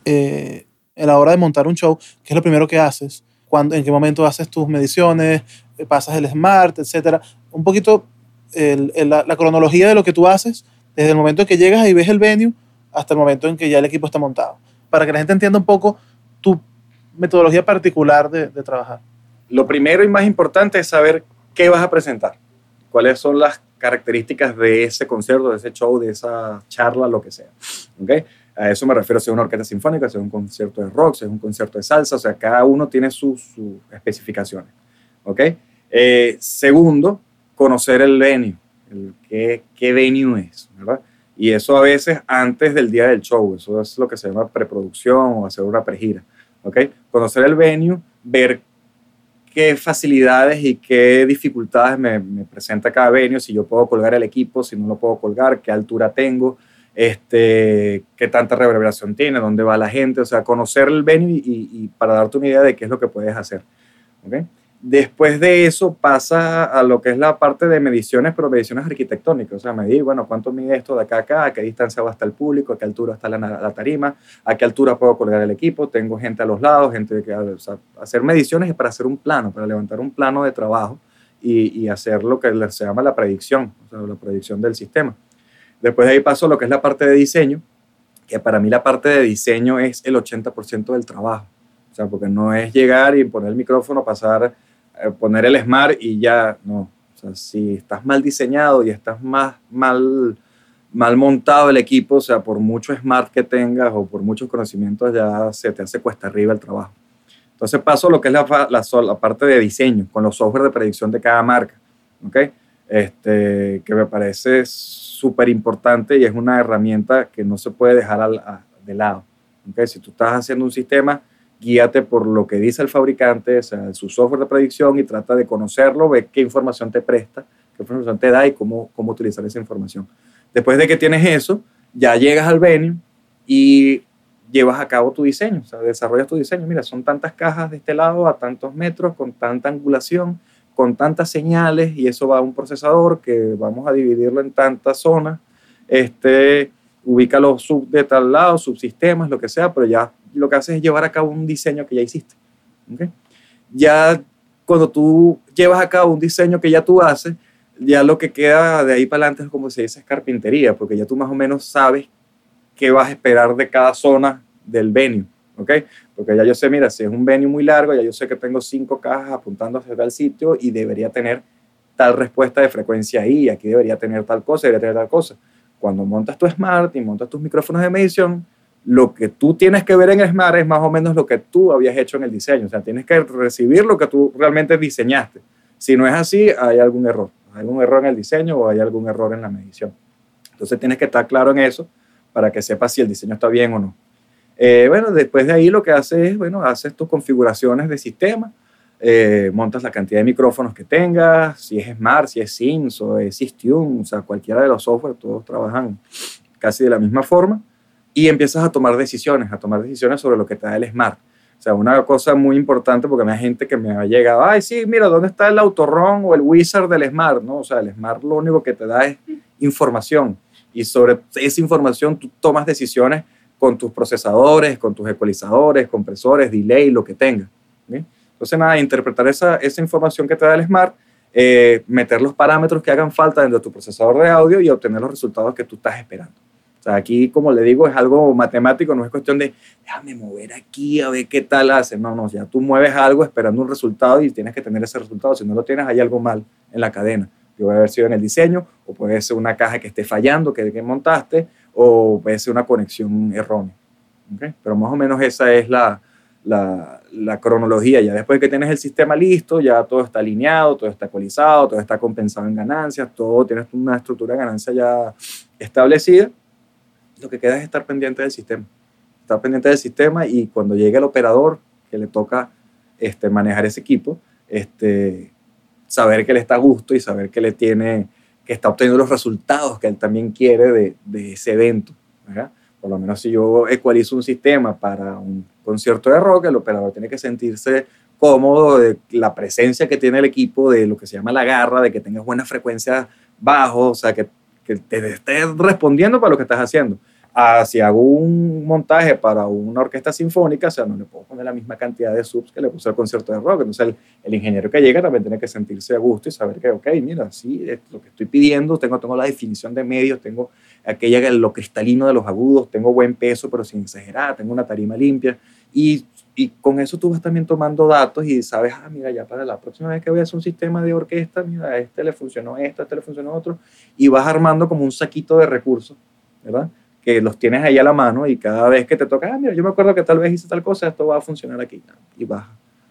a la hora de montar un show. ¿Qué es lo primero que haces? ¿En qué momento haces tus mediciones? ¿Pasas el SMART, etcétera? Un poquito la cronología de lo que tú haces desde el momento en que llegas y ves el venue hasta el momento en que ya el equipo está montado, para que la gente entienda un poco tu metodología particular de trabajar. Lo primero y más importante es saber qué vas a presentar, cuáles son las características de ese concierto, de ese show, de esa charla, lo que sea. ¿Okay? A eso me refiero, si es una orquesta sinfónica, si es un concierto de rock, si es un concierto de salsa, o sea, cada uno tiene sus especificaciones. ¿Okay? Segundo, conocer el venue, qué venue es, ¿verdad? Y eso a veces antes del día del show, eso es lo que se llama preproducción o hacer una pregira. ¿Okay? Conocer el venue, ver qué facilidades y qué dificultades me presenta cada venue, si yo puedo colgar el equipo, si no lo puedo colgar, qué altura tengo, qué tanta reverberación tiene, dónde va la gente, o sea, conocer el venue y para darte una idea de qué es lo que puedes hacer. ¿Okay? Después de eso pasa a lo que es la parte de mediciones, pero mediciones arquitectónicas, o sea, medir, bueno, cuánto mide esto de acá a acá, a qué distancia va hasta el público, a qué altura está la tarima, a qué altura puedo colgar el equipo, tengo gente a los lados, o sea, hacer mediciones para hacer un plano, para levantar un plano de trabajo y hacer lo que se llama la predicción, o sea, la predicción del sistema. Después de ahí paso a lo que es la parte de diseño, que para mí la parte de diseño es el 80% del trabajo, o sea, porque no es llegar y poner el micrófono, poner el SMART y ya, no. O sea, si estás mal diseñado y estás mal montado el equipo, o sea, por mucho SMART que tengas o por muchos conocimientos, ya se te hace cuesta arriba el trabajo. Entonces paso a lo que es la parte de diseño, con los software de predicción de cada marca, ¿okay? Que me parece súper importante y es una herramienta que no se puede dejar de lado. ¿Okay? Si tú estás haciendo un sistema, guíate por lo que dice el fabricante, o sea, su software de predicción, y trata de conocerlo, ve qué información te presta, qué información te da y cómo utilizar esa información. Después de que tienes eso, ya llegas al venue y llevas a cabo tu diseño, o sea, desarrollas tu diseño. Mira, son tantas cajas de este lado a tantos metros, con tanta angulación, con tantas señales, y eso va a un procesador que vamos a dividirlo en tantas zonas, ubícalo de tal lado, subsistemas, lo que sea, pero ya lo que haces es llevar a cabo un diseño que ya hiciste. ¿Okay? Ya cuando tú llevas a cabo un diseño que ya tú haces, ya lo que queda de ahí para adelante es, como se dice, es carpintería, porque ya tú más o menos sabes qué vas a esperar de cada zona del venue. ¿Okay? Porque ya yo sé, mira, si es un venue muy largo, ya yo sé que tengo 5 cajas apuntando hacia tal sitio y debería tener tal respuesta de frecuencia ahí, aquí debería tener tal cosa, debería tener tal cosa. Cuando montas tu SMART y montas tus micrófonos de medición, lo que tú tienes que ver en el SMART es más o menos lo que tú habías hecho en el diseño. O sea, tienes que recibir lo que tú realmente diseñaste. Si no es así, hay algún error. Hay algún error en el diseño o hay algún error en la medición. Entonces tienes que estar claro en eso para que sepas si el diseño está bien o no. Bueno, después de ahí lo que haces es, bueno, haces tus configuraciones de sistema, montas la cantidad de micrófonos que tengas, si es SMART, si es SIMS o es SysTune, o sea, cualquiera de los software, todos trabajan casi de la misma forma. Y empiezas a tomar decisiones sobre lo que te da el SMART. O sea, una cosa muy importante, porque me hay gente que me ha llegado, ay, sí, mira, ¿dónde está el Autorun o el Wizard del SMART? ¿No? O sea, el SMART lo único que te da es información. Y sobre esa información tú tomas decisiones con tus procesadores, con tus ecualizadores, compresores, delay, lo que tengas. ¿Sí? Entonces, nada, interpretar esa información que te da el SMART, meter los parámetros que hagan falta dentro de tu procesador de audio y obtener los resultados que tú estás esperando. O sea, aquí, como le digo, es algo matemático, no es cuestión de déjame mover aquí a ver qué tal hace. No, ya tú mueves algo esperando un resultado y tienes que tener ese resultado. Si no lo tienes, hay algo mal en la cadena. Que puede haber sido en el diseño, o puede ser una caja que esté fallando, que montaste, o puede ser una conexión errónea. ¿Okay? Pero más o menos esa es la la cronología. Ya después que tienes el sistema listo, ya todo está alineado, todo está ecualizado, todo está compensado en ganancias, todo tienes una estructura de ganancia ya establecida. Lo que queda es estar pendiente del sistema. Estar pendiente del sistema y cuando llegue el operador que le toca manejar ese equipo, saber que le está a gusto y saber que está obteniendo los resultados que él también quiere de ese evento, ¿verdad? Por lo menos si yo ecualizo un sistema para un concierto de rock, el operador tiene que sentirse cómodo de la presencia que tiene el equipo, de lo que se llama la garra, de que tengas buenas frecuencias bajos, o sea, que te estés respondiendo para lo que estás haciendo. Si hago un montaje para una orquesta sinfónica, o sea, no le puedo poner la misma cantidad de subs que le puse al concierto de rock. Entonces el ingeniero que llega también tiene que sentirse a gusto y saber que, ok, mira, sí, es lo que estoy pidiendo, tengo la definición de medios, tengo lo cristalino de los agudos, tengo buen peso pero sin exagerar, tengo una tarima limpia y con eso tú vas también tomando datos y sabes, mira, ya para la próxima vez que voy a hacer un sistema de orquesta, mira, a este le funcionó esto, a este le funcionó otro, y vas armando como un saquito de recursos, ¿verdad? Que los tienes ahí a la mano y cada vez que te toca, mira, yo me acuerdo que tal vez hice tal cosa, esto va a funcionar aquí. Y vas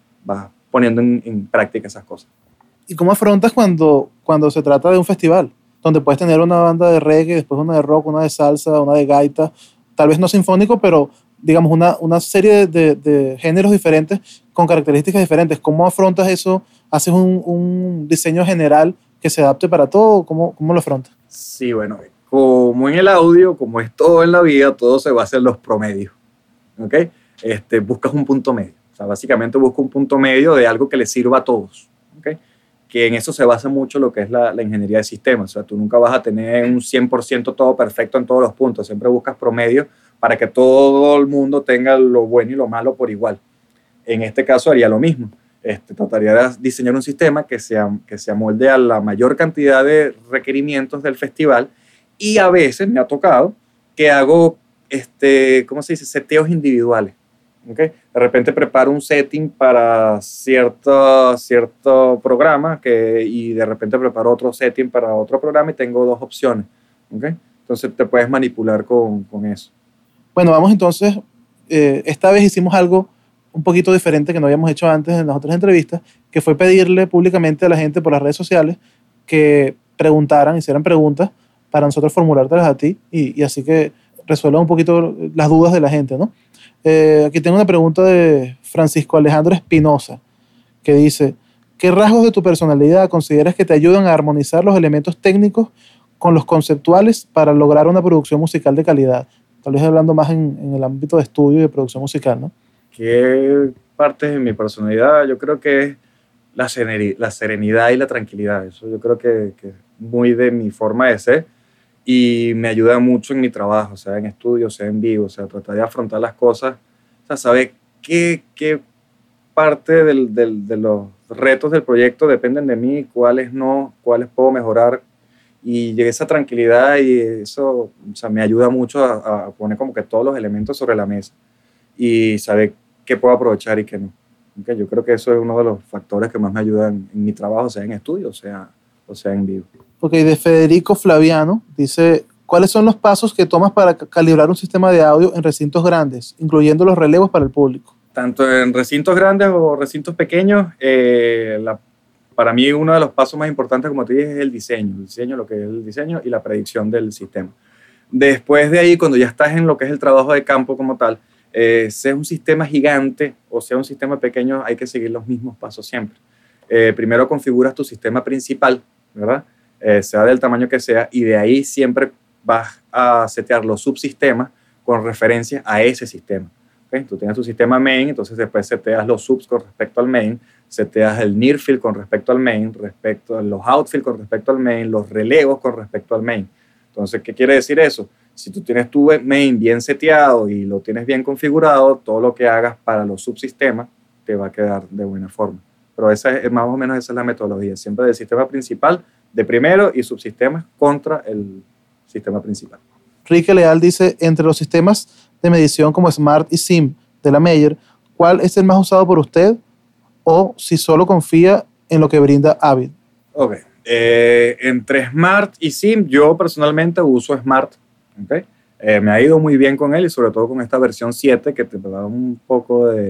poniendo en práctica esas cosas. ¿Y cómo afrontas cuando se trata de un festival? Donde puedes tener una banda de reggae, después una de rock, una de salsa, una de gaita, tal vez no sinfónico, pero digamos una serie de géneros diferentes con características diferentes. ¿Cómo afrontas eso? ¿Haces un diseño general que se adapte para todo? ¿Cómo lo afrontas? Sí, bueno, como en el audio, como es todo en la vida, todo se basa en los promedios, ¿ok? Buscas un punto medio. O sea, básicamente busco un punto medio de algo que le sirva a todos, ¿ok? Que en eso se basa mucho lo que es la ingeniería de sistemas. O sea, tú nunca vas a tener un 100% todo perfecto en todos los puntos. Siempre buscas promedio para que todo el mundo tenga lo bueno y lo malo por igual. En este caso haría lo mismo. Trataría de diseñar un sistema que se amolde a la mayor cantidad de requerimientos del festival. Y a veces me ha tocado que hago, ¿cómo se dice? Seteos individuales. ¿Okay? De repente preparo un setting para cierto programa y de repente preparo otro setting para otro programa y tengo dos opciones. ¿Okay? Entonces te puedes manipular con eso. Bueno, vamos entonces. Esta vez hicimos algo un poquito diferente que no habíamos hecho antes en las otras entrevistas, que fue pedirle públicamente a la gente por las redes sociales que hicieran preguntas para nosotros formulártelas a ti y así que resuelvan un poquito las dudas de la gente, ¿no? Aquí tengo una pregunta de Francisco Alejandro Espinosa que dice: ¿qué rasgos de tu personalidad consideras que te ayudan a armonizar los elementos técnicos con los conceptuales para lograr una producción musical de calidad? Tal vez hablando más en el ámbito de estudio y de producción musical, ¿no? ¿Qué parte de mi personalidad? Yo creo que es la serenidad y la tranquilidad. Eso yo creo que es muy de mi forma de ser y me ayuda mucho en mi trabajo, sea en estudio, sea en vivo, o sea, tratar de afrontar las cosas, o sea, saber qué parte de los retos del proyecto dependen de mí, cuáles no, cuáles puedo mejorar, y esa tranquilidad y eso, o sea, me ayuda mucho a poner como que todos los elementos sobre la mesa y saber qué puedo aprovechar y qué no. Okay, yo creo que eso es uno de los factores que más me ayudan en mi trabajo, sea en estudio, o sea en vivo. Ok, de Federico Flaviano dice: ¿cuáles son los pasos que tomas para calibrar un sistema de audio en recintos grandes, incluyendo los relevos para el público? Tanto en recintos grandes o recintos pequeños, para mí uno de los pasos más importantes, como te dije, es el diseño, lo que es el diseño y la predicción del sistema. Después de ahí, cuando ya estás en lo que es el trabajo de campo como tal, sea un sistema gigante o sea un sistema pequeño, hay que seguir los mismos pasos siempre. Primero configuras tu sistema principal, ¿verdad? Sea del tamaño que sea, y de ahí siempre vas a setear los subsistemas con referencia a ese sistema. ¿Okay? Tú tienes tu sistema main, entonces después seteas los subs con respecto al main, seteas el near field con respecto al main, los outfield con respecto al main, los relevos con respecto al main. Entonces, ¿qué quiere decir eso? Si tú tienes tu main bien seteado y lo tienes bien configurado, todo lo que hagas para los subsistemas te va a quedar de buena forma. Pero más o menos esa es la metodología, siempre del sistema principal de primero y subsistemas contra el sistema principal. Rique Leal dice: entre los sistemas de medición como Smart y SIM de la Meyer, ¿cuál es el más usado por usted? O si solo confía en lo que brinda Avid. Ok. Entre Smart y SIM, yo personalmente uso Smart. Okay. Me ha ido muy bien con él y sobre todo con esta versión 7 que te da un poco de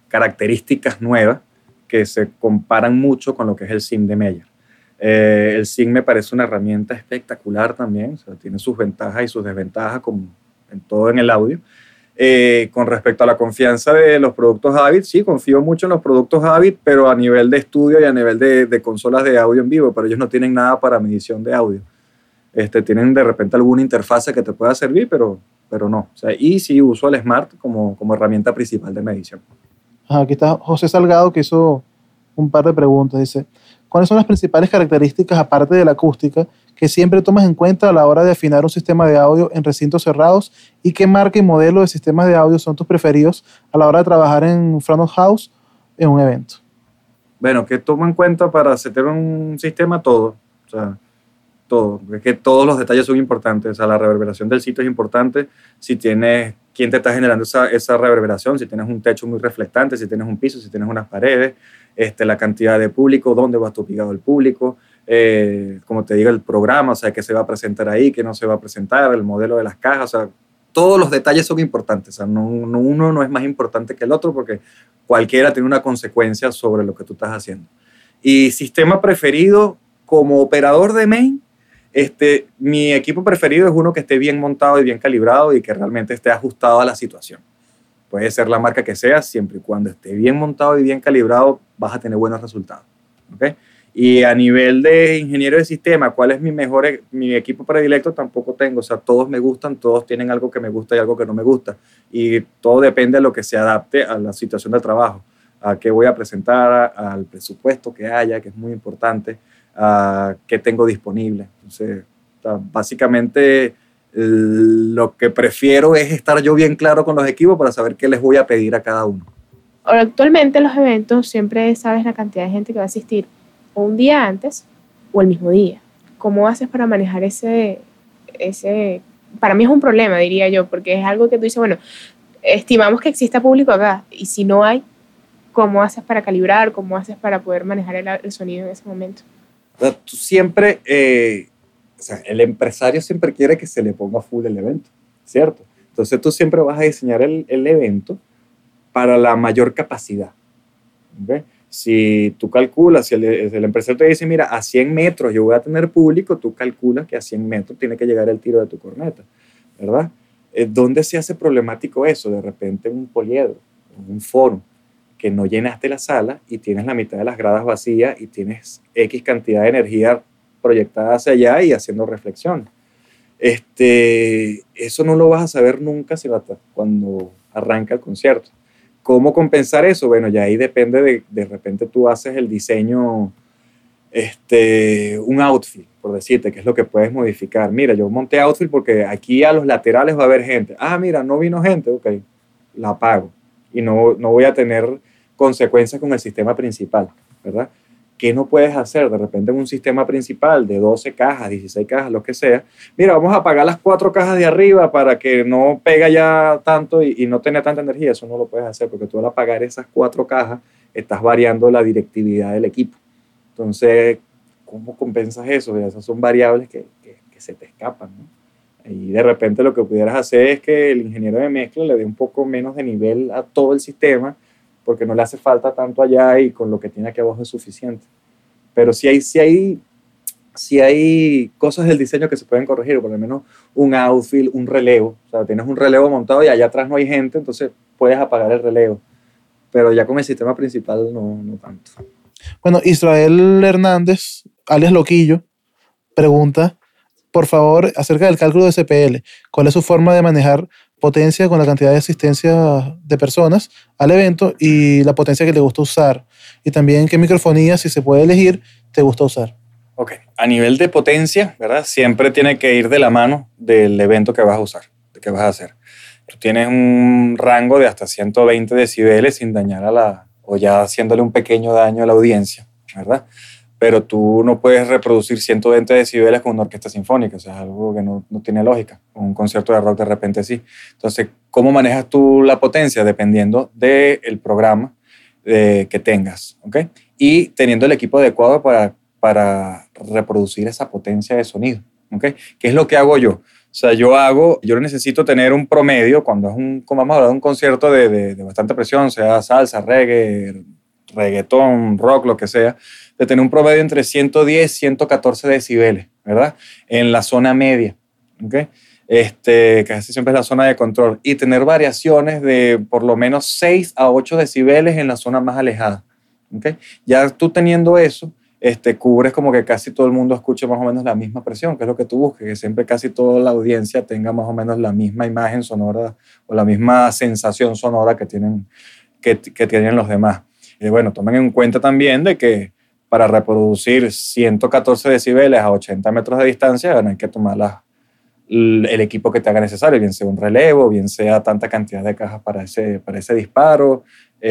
características nuevas que se comparan mucho con lo que es el SIM de Meyer. El SIM me parece una herramienta espectacular también, o sea, tiene sus ventajas y sus desventajas como en todo en el audio. Con respecto a la confianza de los productos Avid, sí, confío mucho en los productos Avid, pero a nivel de estudio y a nivel de consolas de audio en vivo, pero ellos no tienen nada para medición de audio. Tienen de repente alguna interfase que te pueda servir, pero no. O sea, y sí uso el Smart como herramienta principal de medición. Aquí está José Salgado, que hizo un par de preguntas. Dice, ¿cuáles son las principales características, aparte de la acústica, que siempre tomas en cuenta a la hora de afinar un sistema de audio en recintos cerrados? ¿Y qué marca y modelo de sistemas de audio son tus preferidos a la hora de trabajar en front of house en un evento? Bueno, ¿qué tomo en cuenta para hacer un sistema? Todo. O sea, todo. Es que todos los detalles son importantes. O sea, la reverberación del sitio es importante. Si tienes quién te está generando esa reverberación, si tienes un techo muy reflectante, si tienes un piso, si tienes unas paredes, la cantidad de público, dónde va a estar ubicado el público, como te digo, el programa, o sea, qué se va a presentar ahí, qué no se va a presentar, el modelo de las cajas, o sea, todos los detalles son importantes. O sea, uno no es más importante que el otro porque cualquiera tiene una consecuencia sobre lo que tú estás haciendo. Y sistema preferido como operador de main, mi equipo preferido es uno que esté bien montado y bien calibrado y que realmente esté ajustado a la situación. Puede ser la marca que sea, siempre y cuando esté bien montado y bien calibrado, vas a tener buenos resultados. ¿Okay? Y a nivel de ingeniero de sistema, ¿cuál es mi equipo predilecto? Tampoco tengo. O sea, todos me gustan, todos tienen algo que me gusta y algo que no me gusta. Y todo depende de lo que se adapte a la situación de trabajo, a qué voy a presentar, al presupuesto que haya, que es muy importante, a qué tengo disponible. Entonces, básicamente, lo que prefiero es estar yo bien claro con los equipos para saber qué les voy a pedir a cada uno. Ahora, actualmente en los eventos siempre sabes la cantidad de gente que va a asistir o un día antes o el mismo día. ¿Cómo haces para manejar ese? Para mí es un problema, diría yo, porque es algo que tú dices, bueno, estimamos que exista público acá y si no hay, ¿cómo haces para calibrar? ¿Cómo haces para poder manejar el sonido en ese momento? Tú siempre, o sea, el empresario siempre quiere que se le ponga full el evento, ¿cierto? Entonces tú siempre vas a diseñar el evento para la mayor capacidad. ¿Okay? Si tú calculas, si el empresario te dice, mira, a 100 metros yo voy a tener público, tú calculas que a 100 metros tiene que llegar el tiro de tu corneta, ¿verdad? ¿Dónde se hace problemático eso? De repente un poliedro, un foro, que no llenaste la sala y tienes la mitad de las gradas vacías y tienes X cantidad de energía proyectada hacia allá y haciendo reflexión. Eso no lo vas a saber nunca cuando arranca el concierto. ¿Cómo compensar eso? Bueno, ya ahí depende de repente tú haces el diseño, un outfield, por decirte, que es lo que puedes modificar. Mira, yo monté outfield porque aquí a los laterales va a haber gente. Ah, mira, no vino gente, ok, la apago. Y no voy a tener consecuencias con el sistema principal, ¿verdad? ¿Qué no puedes hacer? De repente en un sistema principal de 12 cajas, 16 cajas, lo que sea, mira, vamos a apagar las 4 cajas de arriba para que no pega ya tanto y no tenga tanta energía. Eso no lo puedes hacer porque tú al apagar esas 4 cajas estás variando la directividad del equipo. Entonces, ¿cómo compensas eso? Esas son variables que se te escapan, ¿no? Y de repente lo que pudieras hacer es que el ingeniero de mezcla le dé un poco menos de nivel a todo el sistema porque no le hace falta tanto allá y con lo que tiene aquí abajo es suficiente. Pero sí hay cosas del diseño que se pueden corregir, por lo menos un outfield, un relevo. O sea, tienes un relevo montado y allá atrás no hay gente, entonces puedes apagar el relevo. Pero ya con el sistema principal no tanto. Bueno, Israel Hernández, alias Loquillo, pregunta, por favor, acerca del cálculo de CPL. ¿Cuál es su forma de manejar potencia con la cantidad de asistencia de personas al evento y la potencia que le gusta usar? Y también qué microfonía, si se puede elegir, te gusta usar. Ok, a nivel de potencia, ¿verdad? Siempre tiene que ir de la mano del evento que vas a usar, que vas a hacer. Tú tienes un rango de hasta 120 decibeles sin dañar o ya haciéndole un pequeño daño a la audiencia, ¿verdad? Pero tú no puedes reproducir 120 decibeles con una orquesta sinfónica, o sea, es algo que no tiene lógica. Con un concierto de rock de repente sí. Entonces, ¿cómo manejas tú la potencia? Dependiendo del programa que tengas, ¿ok? Y teniendo el equipo adecuado para reproducir esa potencia de sonido, ¿ok? ¿Qué es lo que hago yo? O sea, yo necesito tener un promedio cuando como vamos a hablar de un concierto de bastante presión, sea salsa, reggae, reggaetón, rock, lo que sea, de tener un promedio entre 110 y 114 decibeles, ¿verdad? En la zona media, ¿ok? Que casi siempre es la zona de control, y tener variaciones de por lo menos 6 a 8 decibeles en la zona más alejada, ¿ok? Ya tú teniendo eso, cubres como que casi todo el mundo escuche más o menos la misma presión, que es lo que tú busques, que siempre casi toda la audiencia tenga más o menos la misma imagen sonora o la misma sensación sonora que tienen los demás. Y bueno, tomen en cuenta también de que para reproducir 114 decibeles a 80 metros de distancia, bueno, hay que tomar el equipo que te haga necesario, bien sea un relevo, bien sea tanta cantidad de cajas para ese disparo,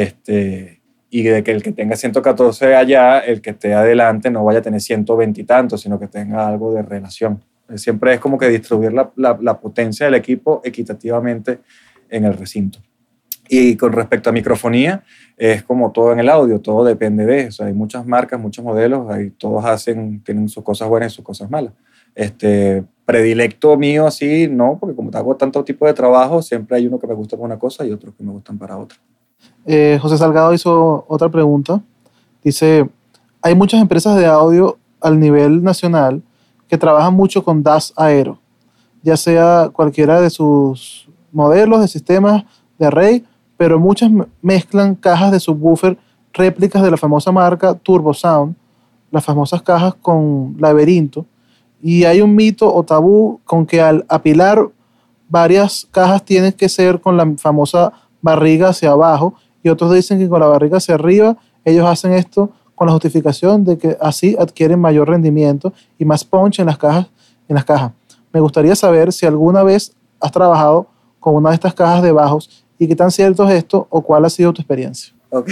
y de que el que tenga 114 allá, el que esté adelante no vaya a tener 120 y tantos, sino que tenga algo de relación. Siempre es como que distribuir la potencia del equipo equitativamente en el recinto. Y con respecto a microfonía, es como todo en el audio, todo depende de eso. Hay muchas marcas, muchos modelos, todos tienen sus cosas buenas y sus cosas malas. Predilecto mío así, no, porque como hago tanto tipo de trabajo, siempre hay uno que me gusta para una cosa y otros que me gustan para otra. José Salgado hizo otra pregunta. Dice, hay muchas empresas de audio al nivel nacional que trabajan mucho con DAS Aero, ya sea cualquiera de sus modelos de sistemas de array, pero muchas mezclan cajas de subwoofer réplicas de la famosa marca Turbo Sound, las famosas cajas con laberinto, y hay un mito o tabú con que al apilar varias cajas tienen que ser con la famosa barriga hacia abajo, y otros dicen que con la barriga hacia arriba. Ellos hacen esto con la justificación de que así adquieren mayor rendimiento y más punch en las cajas. Me gustaría saber si alguna vez has trabajado con una de estas cajas de bajos y qué tan cierto es esto o cuál ha sido tu experiencia. Ok.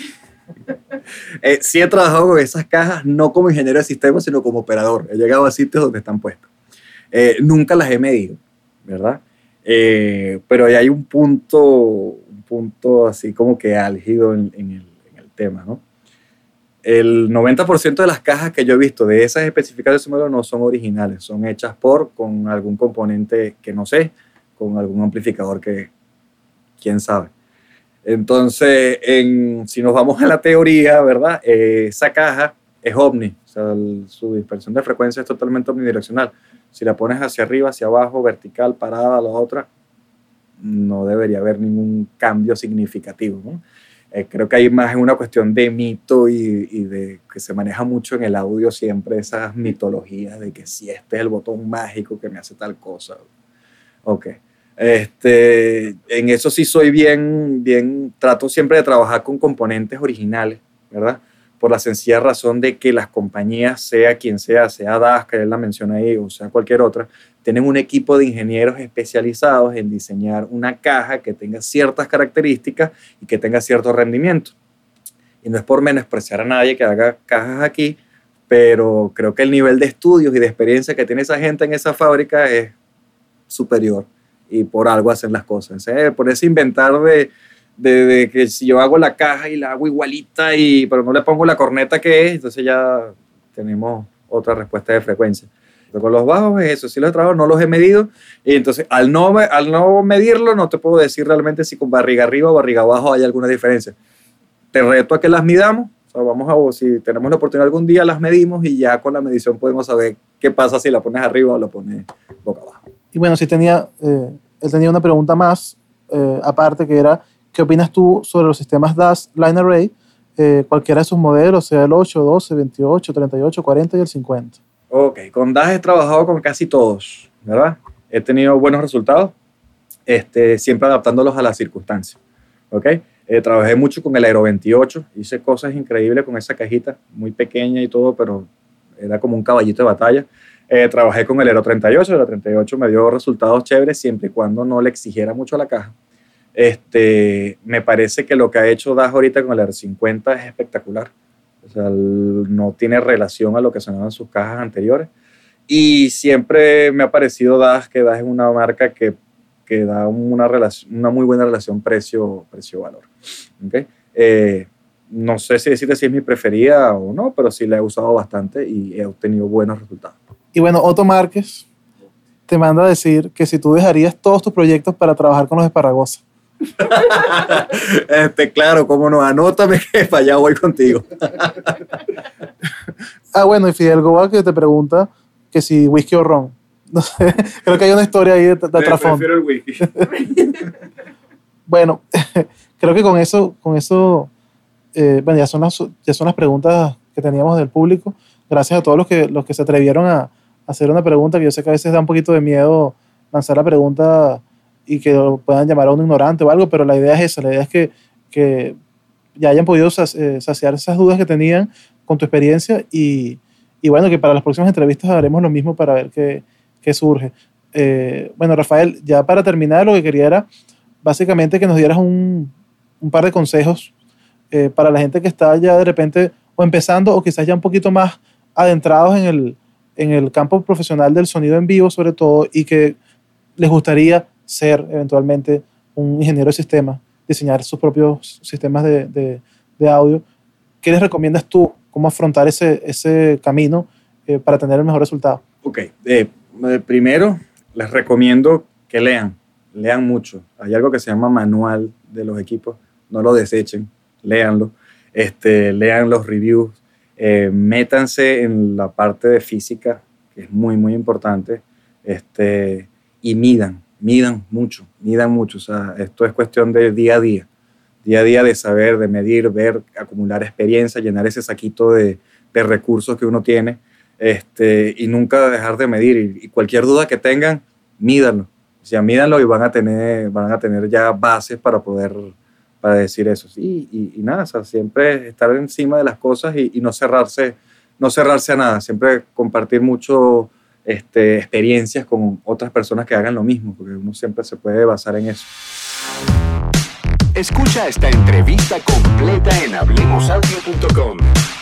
Sí he trabajado con esas cajas, no como ingeniero de sistemas, sino como operador. He llegado a sitios donde están puestas. Nunca las he medido, ¿verdad? Pero ahí hay un punto así como que álgido en el tema, ¿no? El 90% de las cajas que yo he visto de esas específicas de ese modelo no son originales, son hechas con algún componente que no sé, con algún amplificador que quién sabe. Entonces, si nos vamos a la teoría, ¿verdad? Esa caja es omni, o sea, su dispersión de frecuencia es totalmente omnidireccional. Si la pones hacia arriba, hacia abajo, vertical, parada, la otra, no debería haber ningún cambio significativo, ¿no? Creo que hay más en una cuestión de mito y de que se maneja mucho en el audio siempre esas mitologías de que si este es el botón mágico que me hace tal cosa. Ok. En eso sí soy bien, trato siempre de trabajar con componentes originales, ¿verdad? Por la sencilla razón de que las compañías, sea quien sea DAS, que él la menciona ahí, o sea cualquier otra, tienen un equipo de ingenieros especializados en diseñar una caja que tenga ciertas características y que tenga cierto rendimiento. Y no es por menospreciar a nadie que haga cajas aquí, pero creo que el nivel de estudios y de experiencia que tiene esa gente en esa fábrica es superior. Y por algo hacen las cosas. Por ese inventar de que si yo hago la caja y la hago igualita, pero no le pongo la corneta que es, entonces ya tenemos otra respuesta de frecuencia. Pero con los bajos es eso, sí los he trabajado, no los he medido, y entonces al no medirlo no te puedo decir realmente si con barriga arriba o barriga abajo hay alguna diferencia. Te reto a que las midamos, o sea, si tenemos la oportunidad algún día las medimos y ya con la medición podemos saber qué pasa si la pones arriba o la pones boca abajo. Y bueno, él tenía una pregunta más, aparte, que era, ¿qué opinas tú sobre los sistemas DAS Line Array, cualquiera de sus modelos, sea el 8, 12, 28, 38, 40 y el 50? Ok, con DAS he trabajado con casi todos, ¿verdad? He tenido buenos resultados, siempre adaptándolos a las circunstancias, ¿ok? Trabajé mucho con el Aero 28, hice cosas increíbles con esa cajita, muy pequeña y todo, pero era como un caballito de batalla. Trabajé con el Aero 38, el 38 me dio resultados chéveres siempre y cuando no le exigiera mucho a la caja. Me parece que lo que ha hecho DAS ahorita con el Aero 50 es espectacular. O sea, no tiene relación a lo que sonaban sus cajas anteriores. Y siempre me ha parecido que DAS es una marca que da una muy buena relación precio-valor. ¿Okay? No sé si decirte si es mi preferida o no, pero sí la he usado bastante y he obtenido buenos resultados. Y bueno, Otto Márquez te manda a decir que si tú dejarías todos tus proyectos para trabajar con los Esparragosa. Claro, cómo no, anótame que para allá voy contigo. Bueno, y Fidel Goa que te pregunta que si whisky o ron. No sé, creo que hay una historia ahí de trasfondo. Prefiero el whisky. Bueno, creo que con eso bueno, ya son las preguntas que teníamos del público. Gracias a todos los que se atrevieron a hacer una pregunta, que yo sé que a veces da un poquito de miedo lanzar la pregunta y que lo puedan llamar a un ignorante o algo, pero la idea es esa, la idea es que ya hayan podido saciar esas dudas que tenían con tu experiencia y bueno, que para las próximas entrevistas haremos lo mismo para ver qué surge. Bueno, Rafael, ya para terminar, lo que quería era básicamente que nos dieras un par de consejos para la gente que está ya de repente o empezando o quizás ya un poquito más adentrados en el campo profesional del sonido en vivo sobre todo y que les gustaría ser eventualmente un ingeniero de sistemas, diseñar sus propios sistemas de audio. ¿Qué les recomiendas tú? ¿Cómo afrontar ese camino para tener el mejor resultado? Ok, primero les recomiendo que lean mucho. Hay algo que se llama manual de los equipos, no lo desechen, léanlo, lean los reviews, métanse en la parte de física, que es muy, muy importante, y midan mucho, o sea, esto es cuestión de día a día de saber, de medir, ver, acumular experiencia, llenar ese saquito de recursos que uno tiene, y nunca dejar de medir, y cualquier duda que tengan, mídanlo, o sea, mídanlo y van a tener ya bases para decir eso, y nada, o sea, siempre estar encima de las cosas y no cerrarse a nada, siempre compartir mucho experiencias con otras personas que hagan lo mismo, porque uno siempre se puede basar en eso. Escucha esta entrevista completa en hablemosaudio.com.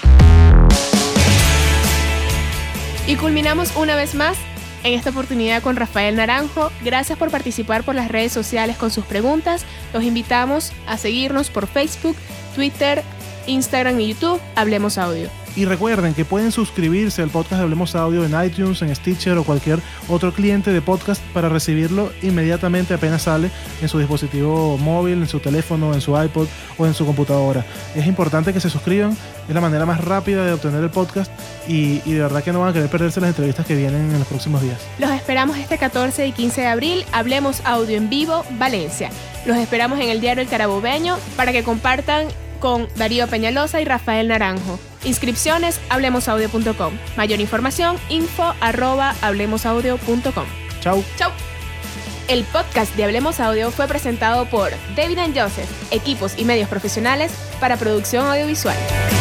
Y culminamos una vez más en esta oportunidad con Rafael Naranjo. Gracias por participar por las redes sociales con sus preguntas. Los invitamos a seguirnos por Facebook, Twitter, Instagram y YouTube, Hablemos Audio. Y recuerden que pueden suscribirse al podcast de Hablemos Audio en iTunes, en Stitcher o cualquier otro cliente de podcast para recibirlo inmediatamente apenas sale en su dispositivo móvil, en su teléfono, en su iPod o en su computadora. Es importante que se suscriban, es la manera más rápida de obtener el podcast y de verdad que no van a querer perderse las entrevistas que vienen en los próximos días. Los esperamos este 14 y 15 de abril, Hablemos Audio en vivo, Valencia. Los esperamos en el diario El Carabobeño para que compartan con Darío Peñalosa y Rafael Naranjo. Inscripciones, hablemosaudio.com. Mayor información, info@hablemosaudio.com. Chau. El podcast de Hablemos Audio fue presentado por David & Joseph, equipos y medios profesionales para producción audiovisual.